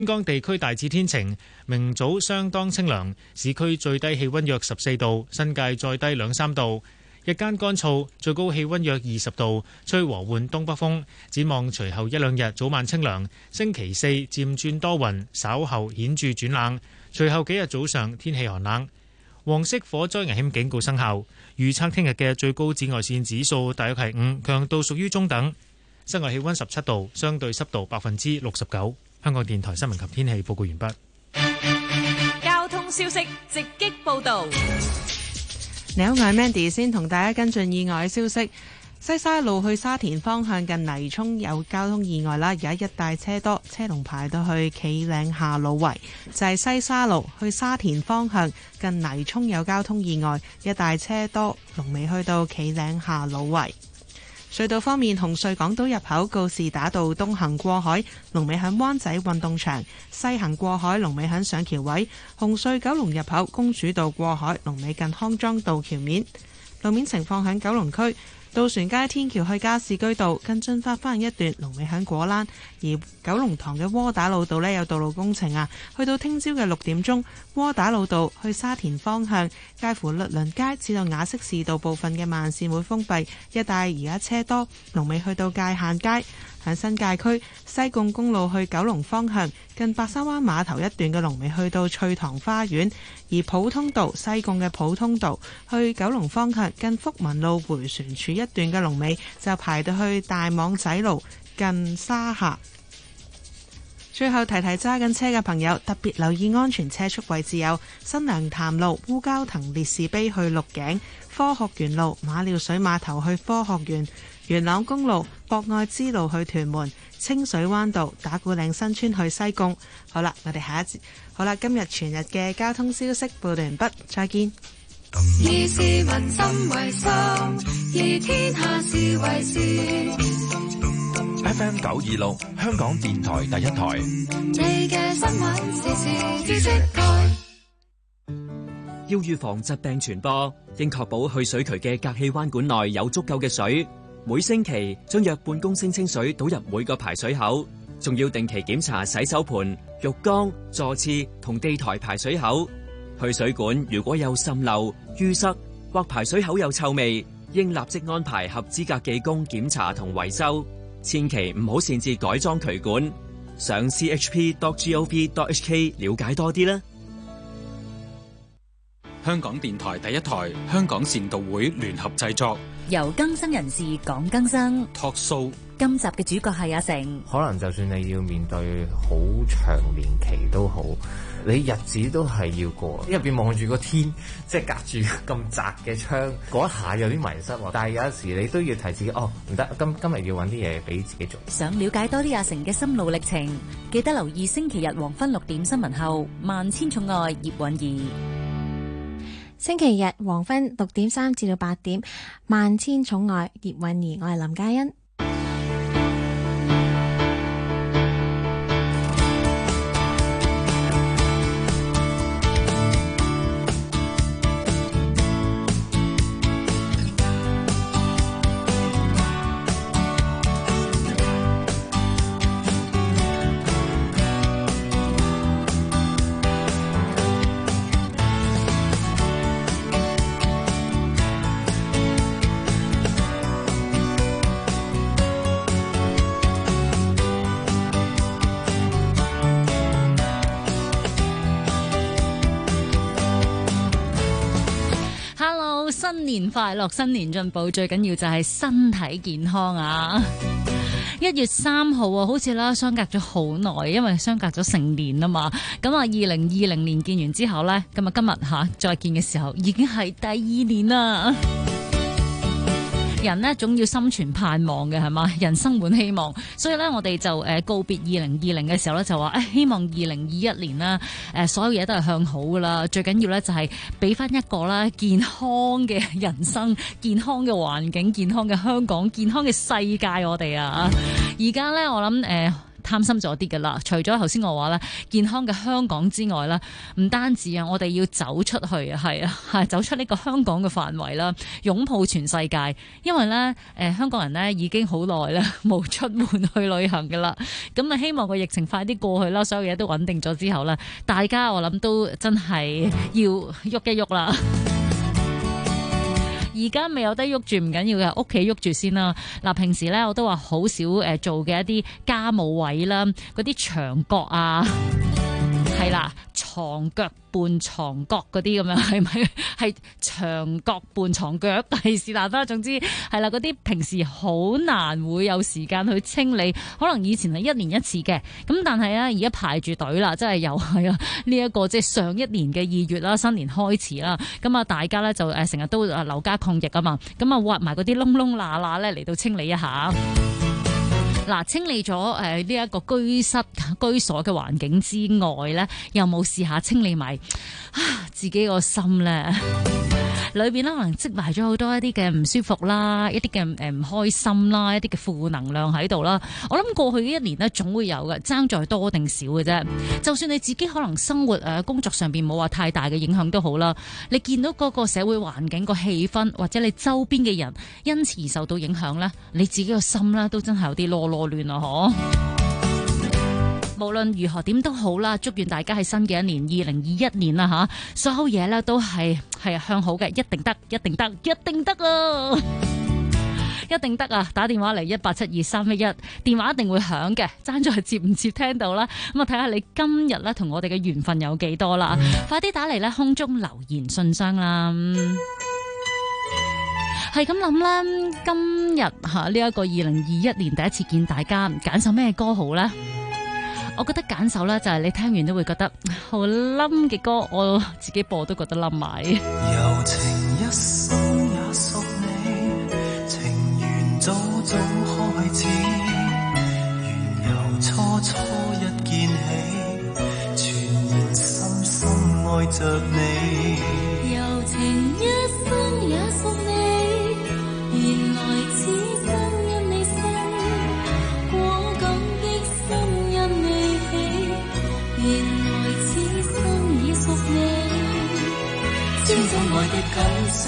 本港地區大致天晴，明早相當清涼，市區最低氣溫約14度，新界再低2-3度。日間乾燥，最高氣溫約20度，吹和緩東北風。展望隨後1-2日早晚清涼，星期四漸轉多雲，稍後顯著轉冷。隨後幾日早上天氣寒冷。黃色火災危險警告生效。預測聽日嘅最高紫外線指數大約係5，強度屬於中等。室外氣溫17度，相對濕度69%。香港電台新聞及天氣報告完畢。 交通消息直擊報道。 你好，我係 Mandy， 先同大家跟進意外消息。西沙路去沙田方向近泥涌有交通意外啦，而家一帶車多，車龍排到去企嶺下路圍。就係西沙路去沙田方向近泥涌有交通意外，一帶車多，龍尾去到企嶺下路圍。隧道方面，紅隧港島入口告士打道東行過海，龍尾響灣仔運動場；西行過海，龍尾響上橋位。紅隧九龍入口公主道過海，龍尾近康莊道橋面。路面情況響九龍區。渡船街天橋去加士居道近進發翻一段，龍尾響果欄；而九龍塘嘅窩打老道呢，有道路工程啊，去到聽朝嘅6點鐘，窩打老道去沙田方向介乎律倫街至到雅息士道部分嘅慢線會封閉，一帶而家車多，龍尾去到界限街。喺新界區西貢公路去九龍方向近白沙灣碼頭一段嘅龍尾去到翠塘花園，而普通道西貢嘅普通道去九龍方向近福民路迴旋處一段嘅龍尾就排到去大網仔路近沙下。最後提提揸緊車嘅朋友，特別留意安全車速位置有新娘潭路烏蛟騰烈士碑去鹿頸，科學園路馬料水碼頭去科學園，元朗公路博愛之路去屯門，清水灣道打鼓嶺新村去西貢。好啦，我哋下一節今日全日嘅交通消息報道完畢，再見。 以市民心為心，以天下事為事。 FM 926香港電台第一台。 你嘅新聞時事知識台。 要預防疾病傳播，應確保去水渠嘅隔氣彎管內有足夠嘅水。每星期將約半公升清水倒入每個排水口，仲要定期檢查洗手盆、浴缸、座廁同地台排水口。去水管如果有滲漏、淤塞或排水口有臭味，應立即安排合資格技工檢查同維修。千祈唔好擅自改裝渠管。上 chp.gov.hk 了解多啲啦。 香港電台第一台香港善導會聯合製作， 由更生人士講更生 Talk Show。 今集嘅主角係阿成。 可能就算你要面對好長年期都好，你日子都係要過。入邊望住個天，即係隔住咁窄嘅窗，嗰一下有啲迷失。但係有時你都要提自己，唔得，今日要揾啲嘢俾自己做。 想了解多啲阿成嘅心路歷程，記得留意星期日黃昏6點新聞後，萬千寵愛葉韻儀。 星期日黃昏6點3至到8點，萬千寵愛葉韻儀，我係林嘉欣。 新年快樂，新年進步，最緊要就係身體健康啊！1月3號啊，好似啦，相隔咗好耐，因為相隔咗成年啊嘛。咁啊，2020年見完之後呢，今日再見嘅時候，已經係第2年啦。人呢總要心存盼望嘅係嘛，人生滿希望，所以咧我哋就告別2020嘅時候咧就話希望2021年啦所有嘢都係向好噶啦，最緊要咧就係俾翻一個啦健康嘅人生、健康嘅環境、健康嘅香港、健康嘅世界我哋啊！而家咧我諗貪心咗啲㗎啦。除咗頭先我話咧健康嘅香港之外咧，唔單止啊，我哋要走出去啊，係走出呢個香港嘅範圍啦，擁抱全世界。因為咧香港人咧已經好耐啦冇出門去旅行㗎啦。咁啊，希望個疫情快啲過去啦，所有嘢都穩定咗之後咧，大家我諗都真係要喐一喐啦。而家未有得喐住唔緊要嘅，屋企喐住先啦。嗱，平時咧我都話好少做嘅一啲家務位啦，嗰啲牆角啊，係啦，床腳伴床角嗰啲咁樣，係咪係牆角伴床腳？係是但啦，總之係啦，嗰啲平時好難會有時間去清理，可能以前係一年一次嘅，咁但係咧而家排住隊啦，真係又係啊呢一個即係上一年嘅2月啦，新年開始啦，咁啊大家咧就成日都留家抗疫啊嘛，咁啊挖埋嗰啲窿窿罅罅咧嚟到清理一下。嗱，清理咗呢一個居所嘅環境之外咧，有冇試下清理埋自己個心咧？裏邊咧可能積埋咗好多一啲嘅唔舒服啦，一啲嘅唔開心啦，一啲嘅負能量喺度啦。我諗過去嘅一年呢，總會有嘅，爭在多定少嘅啫。就算你自己可能生活工作上邊冇話太大嘅影響都好啦，你見到嗰個社會環境個氣氛，或者你周邊嘅人因此而受到影響咧，你自己個心咧都真係有啲囉亂啊！嗬。無論如何點都好啦，祝願大家喺新嘅一年2021年啦吓，所有嘢咧都係向好嘅，一定得，一定得，一定得啊！一定得啊！打電話嚟1872311，電話一定會響嘅，爭在接唔接聽到啦。咁啊，睇下你今日咧同我哋嘅緣分有幾多啦！快啲打嚟咧，空中留言信箱啦。係咁諗啦，今日呢一個2021年第一次見大家，揀首咩歌好咧？我覺得揀首咧就係你聽完都會覺得好冧嘅歌，我自己播都覺得冧埋。 柔情一生也屬你，情緣早早開始，緣由初初一見起，全然深深愛着你。 柔情一生也屬你，原來此生因你生，果敢的心因你起，原來此生已屬你。千種愛的感受，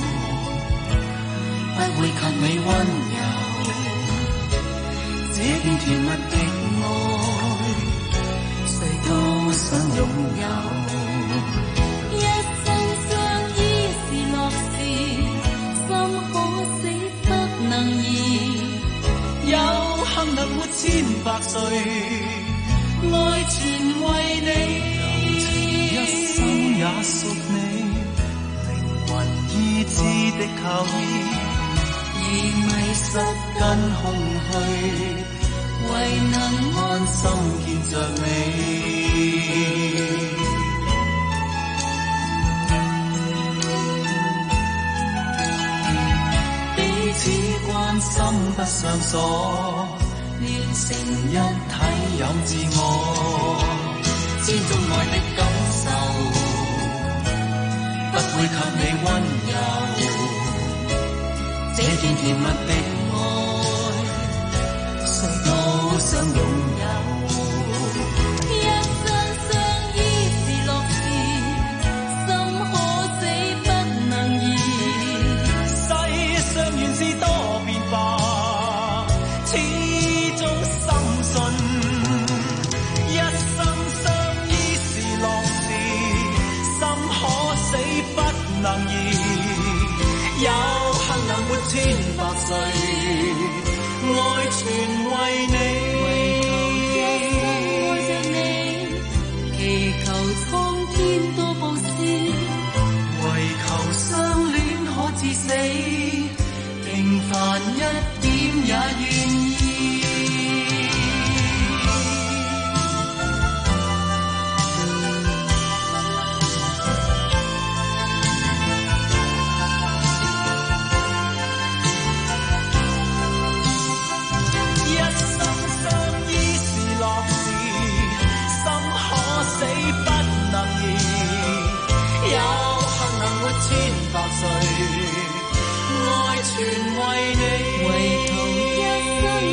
不會及你溫柔，這段甜蜜的愛，誰都想擁有。一生相依是樂事，心可死不能移。 有幸能活100歲，愛全為你。柔情一生也屬你，靈魂意志的靠依，已迷失跟空虛，唯能安心見着你。彼此關心不上鎖，連成一體有自我，千種愛的感受，不會及你溫柔，這段甜蜜的愛，誰都想擁有。 一生相依是樂事，心可死不能移。 世上原是多變化，始終深信一生相依是樂事，心可死不能移。有幸能活100歲，愛全為你。 唯求一生愛着你，祈求蒼天多布施， 唯求相戀可至死，平凡一點也願意。一生相依是樂事，心可死不能移。有幸能活100歲，愛全為你。 唯求一生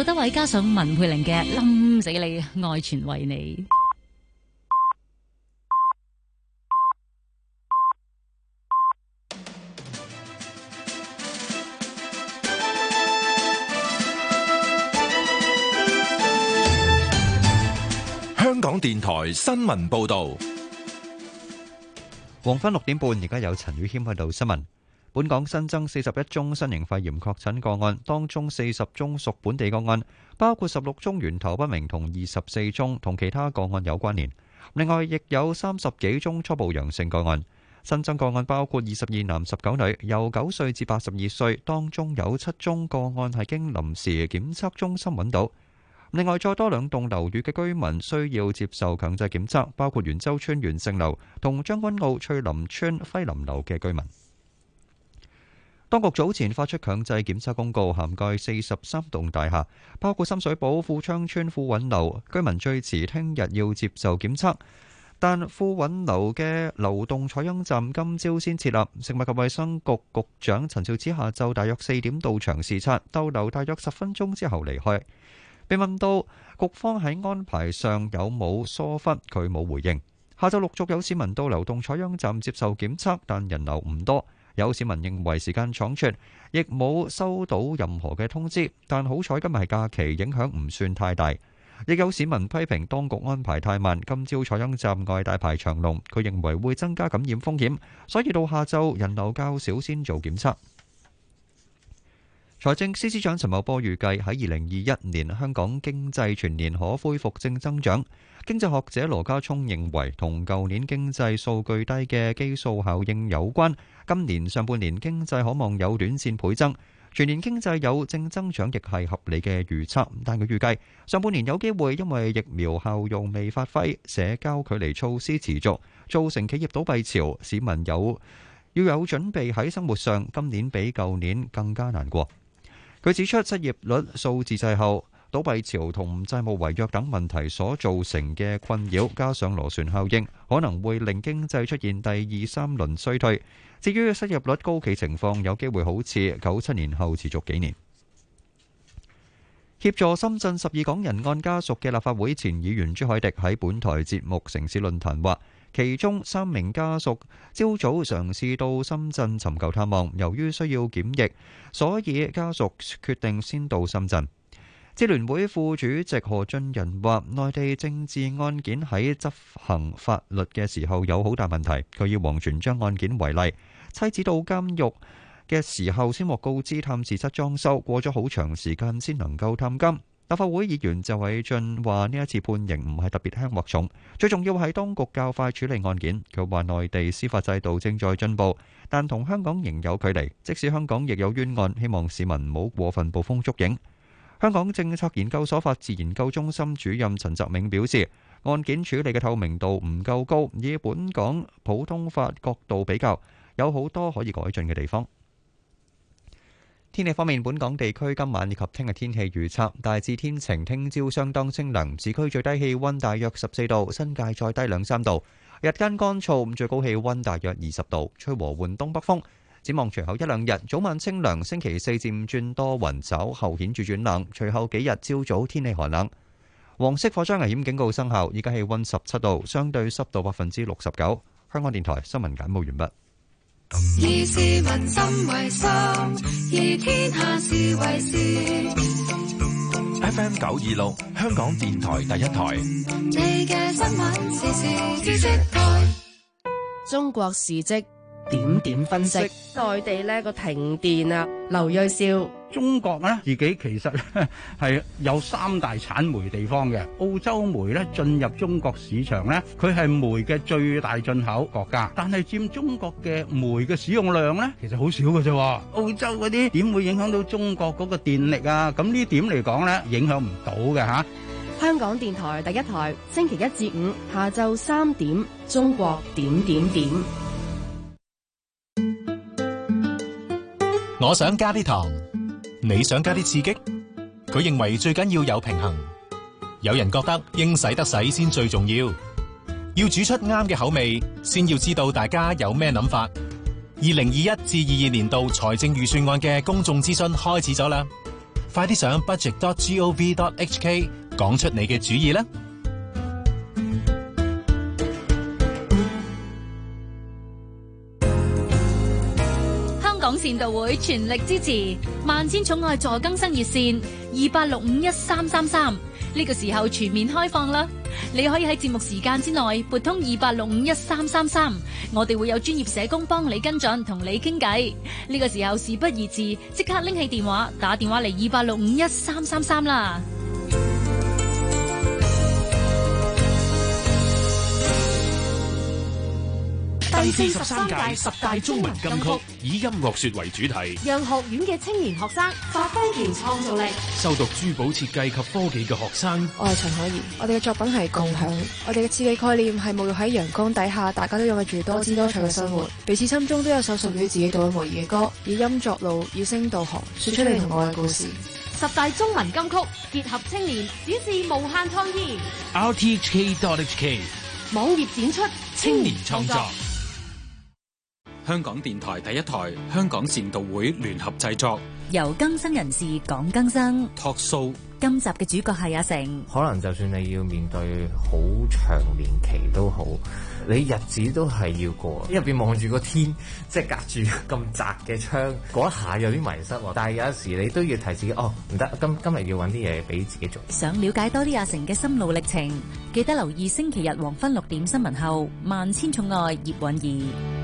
杜德偉加上文佩玲嘅冧死你，愛全為你。 香港電台新聞報道。 黃昏6點半，而家有陳宇謙喺度新聞。本港新增41宗新型肺炎確診個案，當中40宗屬本地個案，包括16宗源頭不明同24宗同其他個案有關聯。另外，亦有30幾宗初步陽性個案。新增個案包括22男19女，由9歲至82歲，當中有7宗個案係經臨時檢測中心揾到。另外，再多2棟樓宇嘅居民需要接受強制檢測，包括元州邨元盛樓同將軍澳翠林邨輝林樓嘅居民。當局早前發出強制檢測公告，涵蓋43棟大廈，包括深水埗富昌邨富韻樓，居民最遲聽日要接受檢測。但富韻樓嘅流動採樣站今朝先設立。食物及衛生局局長陳肇始下晝大約4點到場視察，逗留大約10分鐘之後離開。被問到局方喺安排上有冇疏忽，佢冇回應。下晝陸續有市民到流動採樣站接受檢測，但人流唔多。有市民認為時間倉促，亦冇收到任何嘅通知。但好彩今日係假期，影響唔算太大。亦有市民批評當局安排太慢，今朝採樣站外大排長龍，佢認為會增加感染風險，所以到下晝人流較少先做檢測。財政司司長陳茂波預計喺2021年香港經濟全年可恢復正增長。經濟學者羅家聰認為同舊年經濟數據低嘅基數效應有關，今年上半年經濟可望有短線倍增，全年經濟有正增長亦係合理嘅預測。但佢預計上半年有機會因為疫苗效用未發揮、社交距離措施持續，造成企業倒閉潮，市民要有準備喺生活上，今年比舊年更加難過。佢指出，失業率數字滯後、倒閉潮同債務違約等問題所造成嘅困擾，加上螺旋效應，可能會令經濟出現第2、3輪衰退。至於失業率高企情況，有機會好似97年後持續幾年。協助深圳12港人案家屬嘅立法會前議員朱凱廸喺本台節目《城市論壇》話，其中3名家屬朝早嘗試到深圳尋求探望，由於需要檢疫，所以家屬決定先到深圳。支聯會副主席何俊仁話，內地政治案件喺執行法律嘅時候有好大問題。佢以王全璋案件為例，妻子到監獄嘅時候先獲告知探視室裝修，過咗好長時間先能夠探監。立法會議員謝偉俊話，呢一次判刑唔係特別輕或重，最重要係當局較快處理案件。佢話內地司法制度正在進步，但同香港仍有距離。即使香港亦有冤案，希望市民唔好過分捕風捉影。香港政策研究所法治研究中心主任陳澤銘表示，案件處理嘅透明度唔夠高，以本港普通法角度比較，有好多可以改進嘅地方。天氣方面，本港地區今晚以及聽日天氣預測大致天晴，聽朝相當清涼，市區最低氣溫大約14度，新界再低2-3度。日間乾燥，最高氣溫大約20度，吹和緩東北風。展望隨後1-2日，早晚清涼，星期4漸轉多雲，稍後顯著轉冷，隨後幾日朝早天氣寒冷。黃色火災危險警告生效，依家氣溫17度，相對濕度69%。香港電台新聞簡報完畢。 以市民心為心，以天下事為事。 FM 926，香港電台第一台。 你嘅新聞時事知識台。 中國時績點點分析。內地呢個停電啊，劉銳紹。 中國呢自己其實係有3大產煤地方嘅。澳洲煤呢進入中國市場呢，佢係煤嘅最大進口國家，但係佔中國嘅煤嘅使用量呢，其實好少嘅啫。澳洲嗰啲點會影響到中國嗰個電力啊？咁呢點嚟講呢，影響唔到嘅嚇。 香港電台第一台，星期1至5下晝3點，中國點點點。 我想加啲糖。你想加啲刺激？佢認為最緊要有平衡。有人覺得應使得使先最重要，要煮出啱嘅口味，先要知道大家有咩諗法。2021至22年度財政預算案嘅公眾諮詢開始咗啦， 快啲上 budget.gov.hk 講出你嘅主意啦！ 香港善道會全力支持萬千寵愛助更生熱線28651333，呢個時候全面開放啦！你可以喺節目時間之內撥通28651333，我哋會有專業社工幫你跟進，同你傾偈。呢個時候事不宜遲，即刻拎起電話打電話嚟28651333啦！ 第43屆10大中文金曲以音樂說為主題， 讓學院嘅青年學生發揮其創造力。 修讀珠寶設計及科技嘅學生， 我係陳可怡，我哋嘅作品係共享，我哋嘅設計概念係沐浴喺陽光底下，大家都擁有住多姿多彩嘅生活，彼此心中都有首屬於自己獨一無二嘅歌，以音作路，以聲導航，說出你同我嘅故事。 10大中文金曲結合青年，展示無限創意。 rthk.hk 網頁展出青年創作。 香港電台第一台香港善道會聯合製作， 由更生人士講更生 Talk Show。 今集嘅主角係阿成。 可能就算你要面對好長年期都好，你日子都係要過。入邊望住個天，即係隔住咁窄嘅窗，嗰一下有啲迷失。但係有時你都要提自己，唔得，今日要揾啲嘢俾自己做。 想了解多啲阿成嘅心路歷程，記得留意星期日黃昏6點新聞後，萬千寵愛葉韻儀。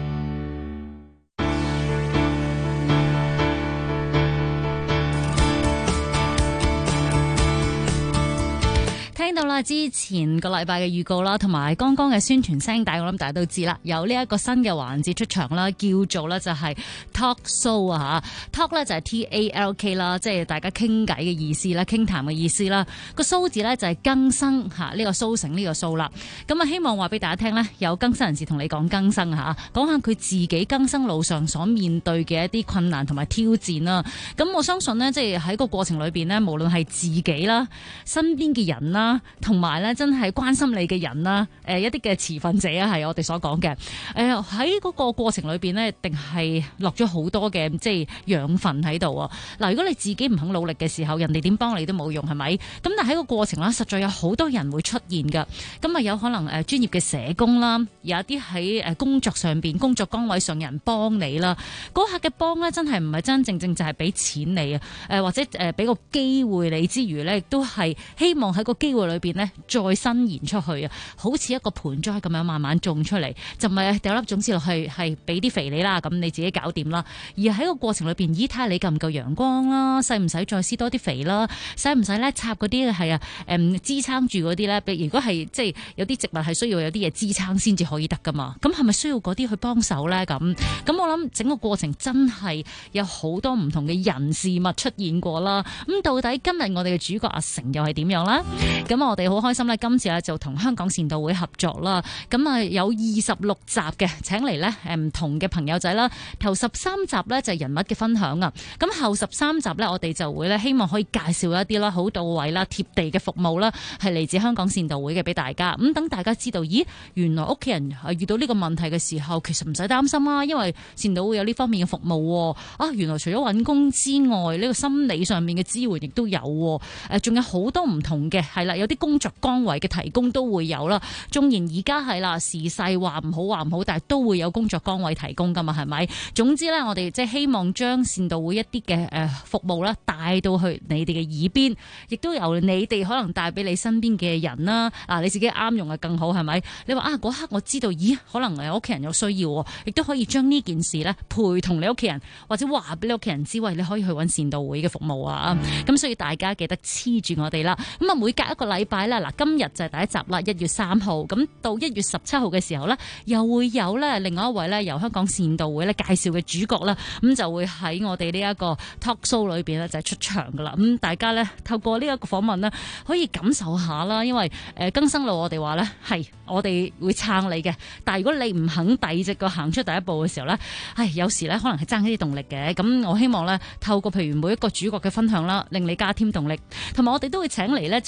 聽到啦，之前個禮拜嘅預告啦，同埋剛剛嘅宣傳聲帶，我諗大家都知啦，有呢一個新嘅環節出場啦，叫做咧就係 Talk Show 啊嚇 ，Talk 咧就係 TALK 啦，即係大家傾偈嘅意思啦，傾談嘅意思啦。個 show 字咧就係更生嚇，呢個蘇醒呢個 show 啦。咁啊，希望話俾大家聽咧，有更生人士同你講更生嚇，講下佢自己更生路上所面對嘅一啲困難同埋挑戰啦。咁我相信呢，即係喺個過程裏邊呢，無論係自己啦、身邊嘅人啦，同埋咧，真係關心你嘅人啦，一啲嘅持份者啊，係我哋所講嘅。喺嗰個過程裏邊呢，定係落咗好多嘅即係養分喺度啊！嗱，如果你自己唔肯努力嘅時候，人哋點幫你都冇用，係咪？咁但係喺個過程啦，實在有好多人會出現㗎。咁啊，有可能專業嘅社工啦，有一啲喺工作上邊、工作崗位上人幫你啦。嗰刻嘅幫呢，真係唔係真正正就係俾錢你啊，或者俾個機會你之餘呢，亦都係希望喺個機會裏邊呢再伸延出去啊，好似一個盆栽咁樣慢慢種出嚟，就唔係掉粒種子落去，係俾啲肥你啦，咁你自己搞掂啦。而喺個過程裏邊，咦，睇下你夠唔夠陽光啦，使唔使再施多啲肥啦，使唔使咧插嗰啲係支撐住嗰啲咧？如果係即係有啲植物係需要有啲嘢支撐先至可以得噶嘛，咁係咪需要嗰啲去幫手咧？咁我諗整個過程真係有好多唔同嘅人事物出現過啦。咁到底今日我哋嘅主角阿成又係點樣啦？咁我哋好開心咧，今次就同香港善道會合作啦。咁啊有26集嘅，請嚟咧唔同嘅朋友仔啦。頭13集咧就係人物嘅分享啊。咁後13集咧，我哋就會咧希望可以介紹一啲啦，好到位啦、貼地嘅服務啦，係嚟自香港善道會嘅俾大家。咁等大家知道，咦，原來屋企人遇到呢個問題嘅時候，其實唔使擔心啊，因為善道會有呢方面嘅服務啊。原來除咗揾工之外，呢個心理上面嘅支援亦都有。仲有好多唔同嘅，係啦，有啲工作崗位嘅提供都會有啦。縱然而家係啦，時勢話唔好，但係都會有工作崗位提供噶嘛，係咪？總之咧，我哋即係希望將善道會一啲嘅服務啦，帶到去你哋嘅耳邊，亦都由你哋可能帶俾你身邊嘅人啦。你自己啱用嘅更好，係咪？你話嗰刻我知道，咦，可能屋企人有需要，亦都可以將呢件事咧陪同你屋企人，或者話俾你屋企人知，喂，你可以去揾善道會嘅服務啊。咁所以大家記得黐住我哋啦。咁啊，每隔一個禮拜啦，嗱，今日就係第一集啦，1月3號，咁到1月17號嘅時候呢，又會有咧另外一位咧由香港善道會咧介紹嘅主角啦，咁就會喺我哋呢一個 talk show 裏邊咧就係出場噶啦。咁大家咧透過呢一個訪問呢，可以感受下啦，因為更生路我哋話咧係我哋會撐你嘅，但係如果你唔肯遞隻腳行出第一步嘅時候呢，有時咧可能係爭一啲動力嘅。咁我希望咧透過譬如每一個主角嘅分享啦，令你加添動力，同埋我哋都會請嚟咧即係負責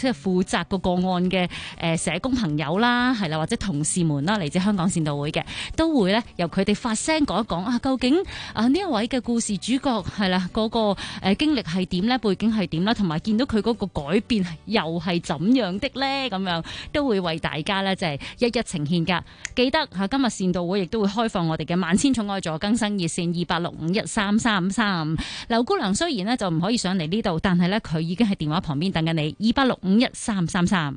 責個個案嘅社工朋友啦，係啦，或者同事們啦，嚟自香港善導會嘅，都會咧由佢哋發聲講一講啊，究竟啊呢一位嘅故事主角係啦嗰個經歷係點咧，背景係點啦，同埋見到佢嗰個改變又係怎樣的咧，咁樣都會為大家咧即係一一呈現噶。記得嚇今日善導會亦都會開放我哋嘅萬千寵愛助更生熱線28651333。劉姑娘雖然呢就唔可以上嚟呢度，但係咧佢已經喺電話旁邊等緊你28651333。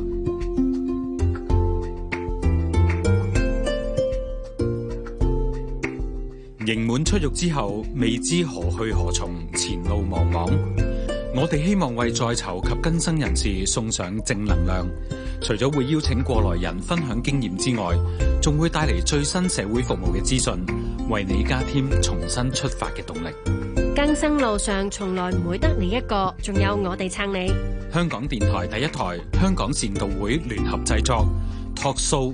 刑滿出獄之後，未知何去何從，前路茫茫。我哋希望為在囚及更生人士送上正能量，除咗會邀請過來人分享經驗之外，仲會帶嚟最新社會服務嘅資訊，為你加添重新出發嘅動力。 更生路上從來唔會得你一個，仲有我哋撐你。 香港電台第一台，香港善導會聯合製作 Talk Show。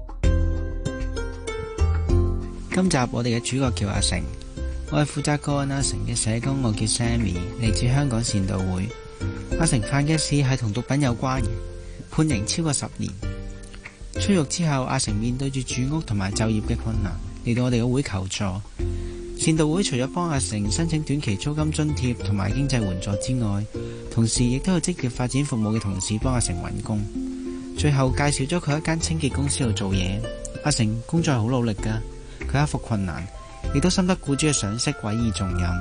今集我哋嘅主角叫阿成，我係負責個案阿成嘅社工，我叫 Sammy， 嚟自香港善導會。阿成犯嘅事係同毒品有關嘅，判刑超過10年。出獄之後，阿成面對住住屋同埋就業嘅困難，嚟到我哋嘅會求助。善導會除咗幫阿成申請短期租金津貼同埋經濟援助之外，同時亦都有職業發展服務嘅同事幫阿成揾工。最後介紹咗佢一間清潔公司度做嘢。阿成工作係好努力㗎，佢克服困難，亦都深得僱主嘅賞識，委以重任。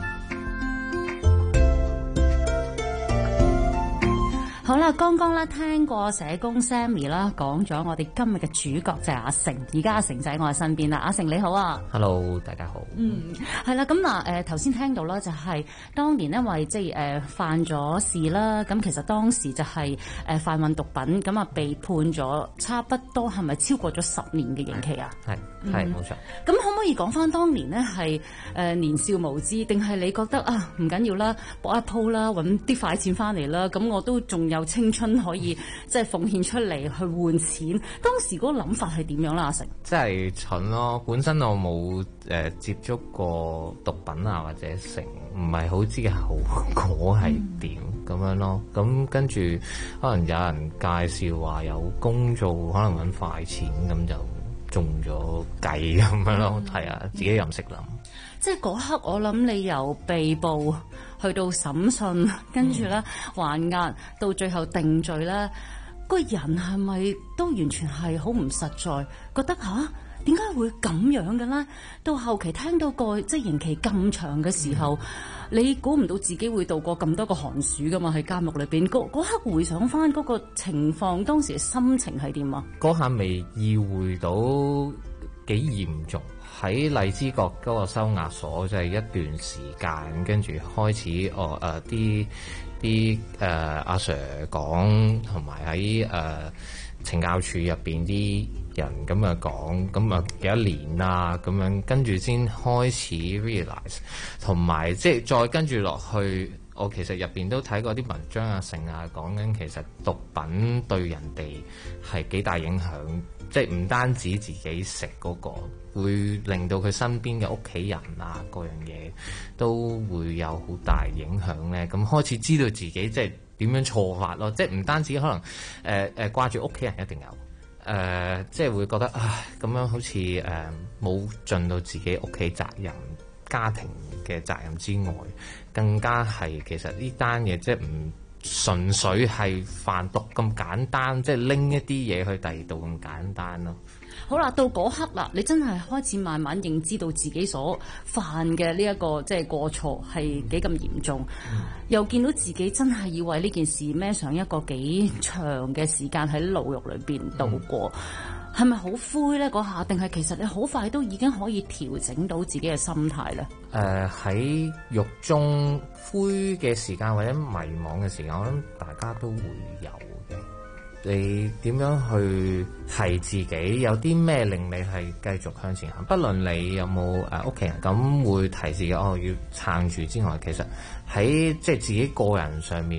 好啦，剛剛咧聽過社工 Sammy 啦講咗我哋今日嘅主角就係阿成，而家阿成仔喺我嘅身邊啦。阿成你好啊 ，Hello， 大家好。 係啦，咁嗱頭先聽到啦，就係當年因為即係犯咗事啦，咁其實當時就係販運毒品，咁啊被判咗差不多係咪超過咗10年嘅刑期啊？ 係冇錯。 咁可唔可以講翻當年呢係年少無知，定係你覺得啊唔緊要啦，搏一鋪啦，揾啲快錢翻嚟啦，咁我都仲有青春可以即係奉獻出嚟去換錢。當時嗰個諗法係點樣啦？阿成真係蠢咯，本身我冇接觸過毒品啊，或者成唔係好知嘅後果係點咁樣咯。咁跟住可能有人介紹話有工做，可能揾快錢，咁就中咗計咁樣咯。係啊，自己又唔識諗。 即係嗰刻，我諗你由被捕去到審訊，跟住咧還押，到最後定罪咧，個人係咪都完全係好唔實在？覺得點解會咁樣嘅咧？到後期聽到個即係刑期咁長嘅時候，你估唔到自己會度過咁多個寒暑噶嘛？喺監獄裏邊，嗰刻回想翻嗰個情況，當時嘅心情係點啊？嗰下未意會到幾嚴重。喺荔枝角嗰個收押所，就係一段時間，跟住開始啲阿 Sir 講，同埋喺懲教處入邊啲人咁啊講，咁啊幾多年啊咁樣，跟住先開始 realize， 同埋即係再跟住落去，我其實入邊都睇過啲文章啊，成啊講緊其實毒品對人哋係幾大影響，即係唔單止自己食嗰個。會令到佢身邊嘅屋企人啊，各樣嘢都會有好大影響咧。咁開始知道自己即係點樣錯法咯，即係唔單止可能掛住屋企人一定有，即係會覺得唉咁樣好似冇盡到自己屋企責任、家庭嘅責任之外，更加係其實呢單嘢即係唔純粹係販毒咁簡單，即係拎一啲嘢去第二度咁簡單咯。 好啦，到嗰刻啦，你真係開始慢慢認知到自己所犯嘅呢一個即係過錯係幾咁嚴重，又見到自己真係要為呢件事孭上一個幾長嘅時間喺牢獄裏邊度過，係咪好灰呢？嗰下定係其實你好快都已經可以調整到自己嘅心態呢？ 喺獄中灰嘅時間或者迷惘嘅時間，我諗大家都會有嘅。你點樣去係自己？有啲咩令你係繼續向前行？不論你有冇屋企人咁會提示要撐住之外，其實喺即係自己個人上面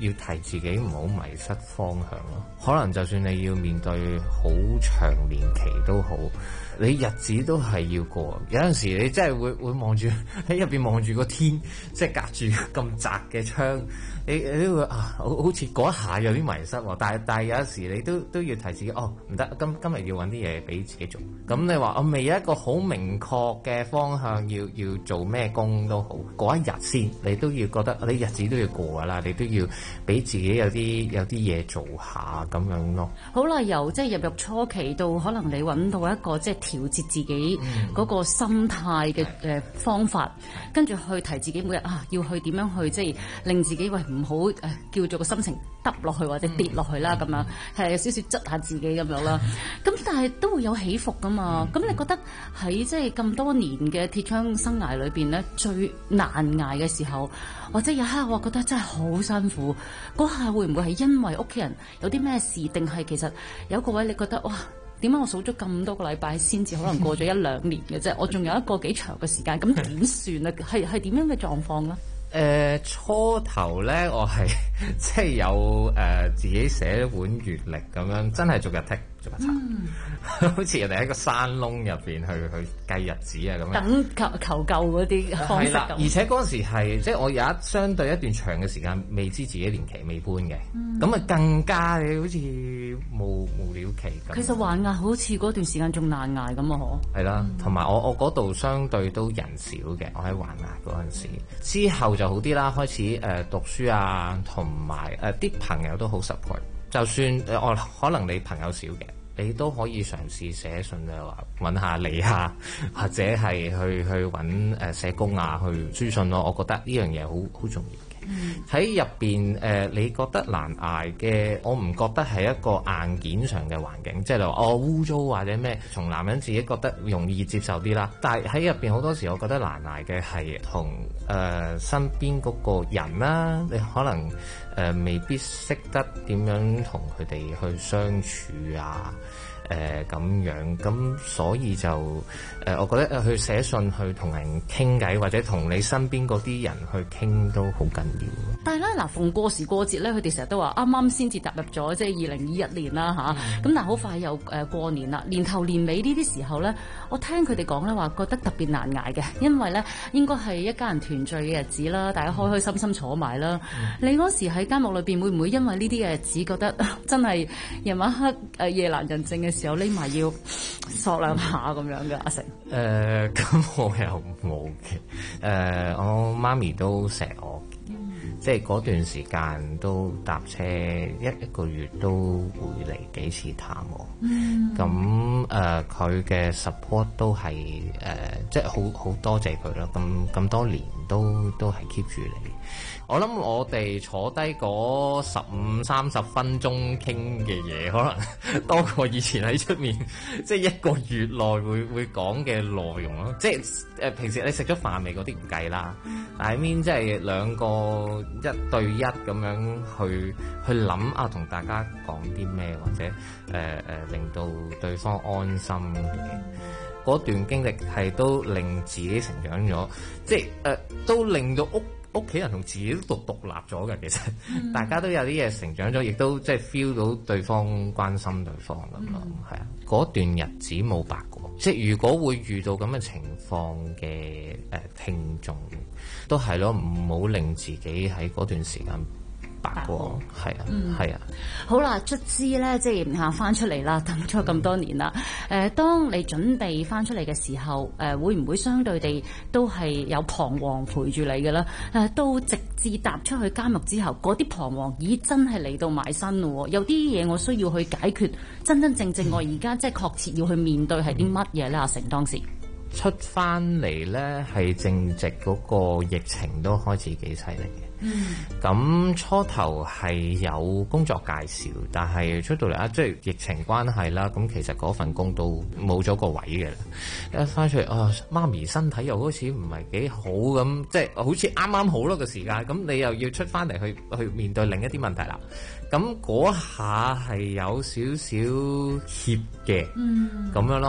要提自己唔好迷失方向咯。可能就算你要面對好長年期都好，你日子都係要過。有陣時你真係會望住喺入邊望住個天，即係隔住咁窄嘅窗，你都會好似嗰一下有啲迷失喎。但係有陣時你都要提自己，唔得，今日要揾啲嘢俾自己做。咁你話我未有一個好明確嘅方向要做咩工都好，嗰一日先你都要覺得你日子都要過㗎啦，你都要俾自己有啲嘢做下咁樣咯。 好啦，由即係入初期到可能你揾到一個即係調節自己嗰個心態嘅方法，跟住去提自己每日要去點樣去即係令自己唔好叫做個心情耷落去或者跌落去啦，咁樣係有少少捽下自己咁樣啦。咁但係都會有起伏噶嘛。咁你覺得喺即係咁多年嘅鐵窗生涯裏邊咧，最難捱嘅時候，或者有刻我覺得真係好辛苦，嗰下會唔會係因為屋企人有啲咩事，定係其實有一個位你覺得哇，點解我數咗咁多個禮拜先至可能過咗1-2年嘅啫？我仲有一個幾長嘅時間，咁點算啊？係點樣嘅狀況咧？ 初頭咧，我係即係有自己寫一本月曆咁樣，真係逐日剔逐日查，好似人哋喺個山窿入邊去計日子啊咁樣。 等求救嗰啲方式咁。 而且嗰陣時係即係我有相對一段長嘅時間未知自己年期未搬嘅，咁啊更加你好似無了期咁。 其實還捱好似嗰段時間仲難捱咁啊！嗬。係啦，同埋我嗰度相對都人少嘅，我喺還捱嗰陣時之後就好啲啦，開始讀書啊，同埋啲朋友都好 support。就算我可能你朋友少嘅，你都可以嘗試寫信就話揾下你啊，或者係去揾社工啊去書信咯。我覺得呢樣嘢好重要。喺入邊你覺得難捱嘅，我唔覺得係一個硬件上嘅環境，即係你話污糟或者咩，從男人自己覺得容易接受啲啦。但係喺入邊好多時，我覺得難捱嘅係同身邊嗰個人啦，你可能未必識得點樣同佢哋去相處啊。咁樣，咁所以就我覺得去寫信去同人傾偈，或者同你身邊嗰啲人去傾都好緊要。 但係咧，嗱，逢過時過節咧，佢哋成日都話啱啱先至踏入咗即係2021年啦嚇，咁但係好快又過年啦，年頭年尾呢啲時候咧，我聽佢哋講咧話覺得特別難捱嘅，因為咧應該係一家人團聚嘅日子啦，大家開開心心坐埋啦。你嗰時喺監獄裏邊會唔會因為呢啲嘅日子覺得真係夜晚黑夜闌人靜嘅時候匿埋要索兩下咁樣嘅？阿成咁我又冇嘅，我媽咪都錫我。即係嗰段時間都搭車一個月都會嚟幾次探我，咁佢嘅 support 都係即係好多謝佢啦。咁多年都係 keep 住你。我諗我哋坐低嗰15-30分鐘傾嘅嘢，可能多過以前喺出面，即係一個月內會講嘅內容咯。即係平時你食咗飯未嗰啲唔計啦，但係面即係兩個1對1咁樣去諗啊，同大家講啲咩，或者令到對方安心嘅。嗰段經歷係都令自己成長咗，即係都令到屋企人同自己都獨立咗嘅。其實大家都有啲嘢成長咗，亦都即係 feel 到對方關心對方咁咯。係啊，嗰段日子冇白過。即係如果會遇到咁嘅情況嘅聽眾，都係咯，唔好令自己喺嗰段時間白過。係啊，係啊。 好啦，卒之咧，即係翻出嚟啦，等咗咁多年啦。當你準備翻出嚟嘅時候，會唔會相對地都係有彷徨陪住你嘅咧？到直至踏出去監獄之後，嗰啲彷徨真係嚟到埋身咯。有啲嘢我需要去解決，真真正正我而家即係確切要去面對係啲乜嘢咧？阿成當時出翻嚟咧，係正值嗰個疫情都開始幾犀利嘅。咁初頭係有工作介紹，但係出到嚟即係疫情關係啦，咁其實嗰份工都冇咗個位嘅啦。一翻出嚟媽咪身體又好似唔係幾好咁，即係好似啱啱好咯個時間，咁你又要出翻嚟去面對另一啲問題啦。咁嗰下係有少少怯嘅，咁樣咯。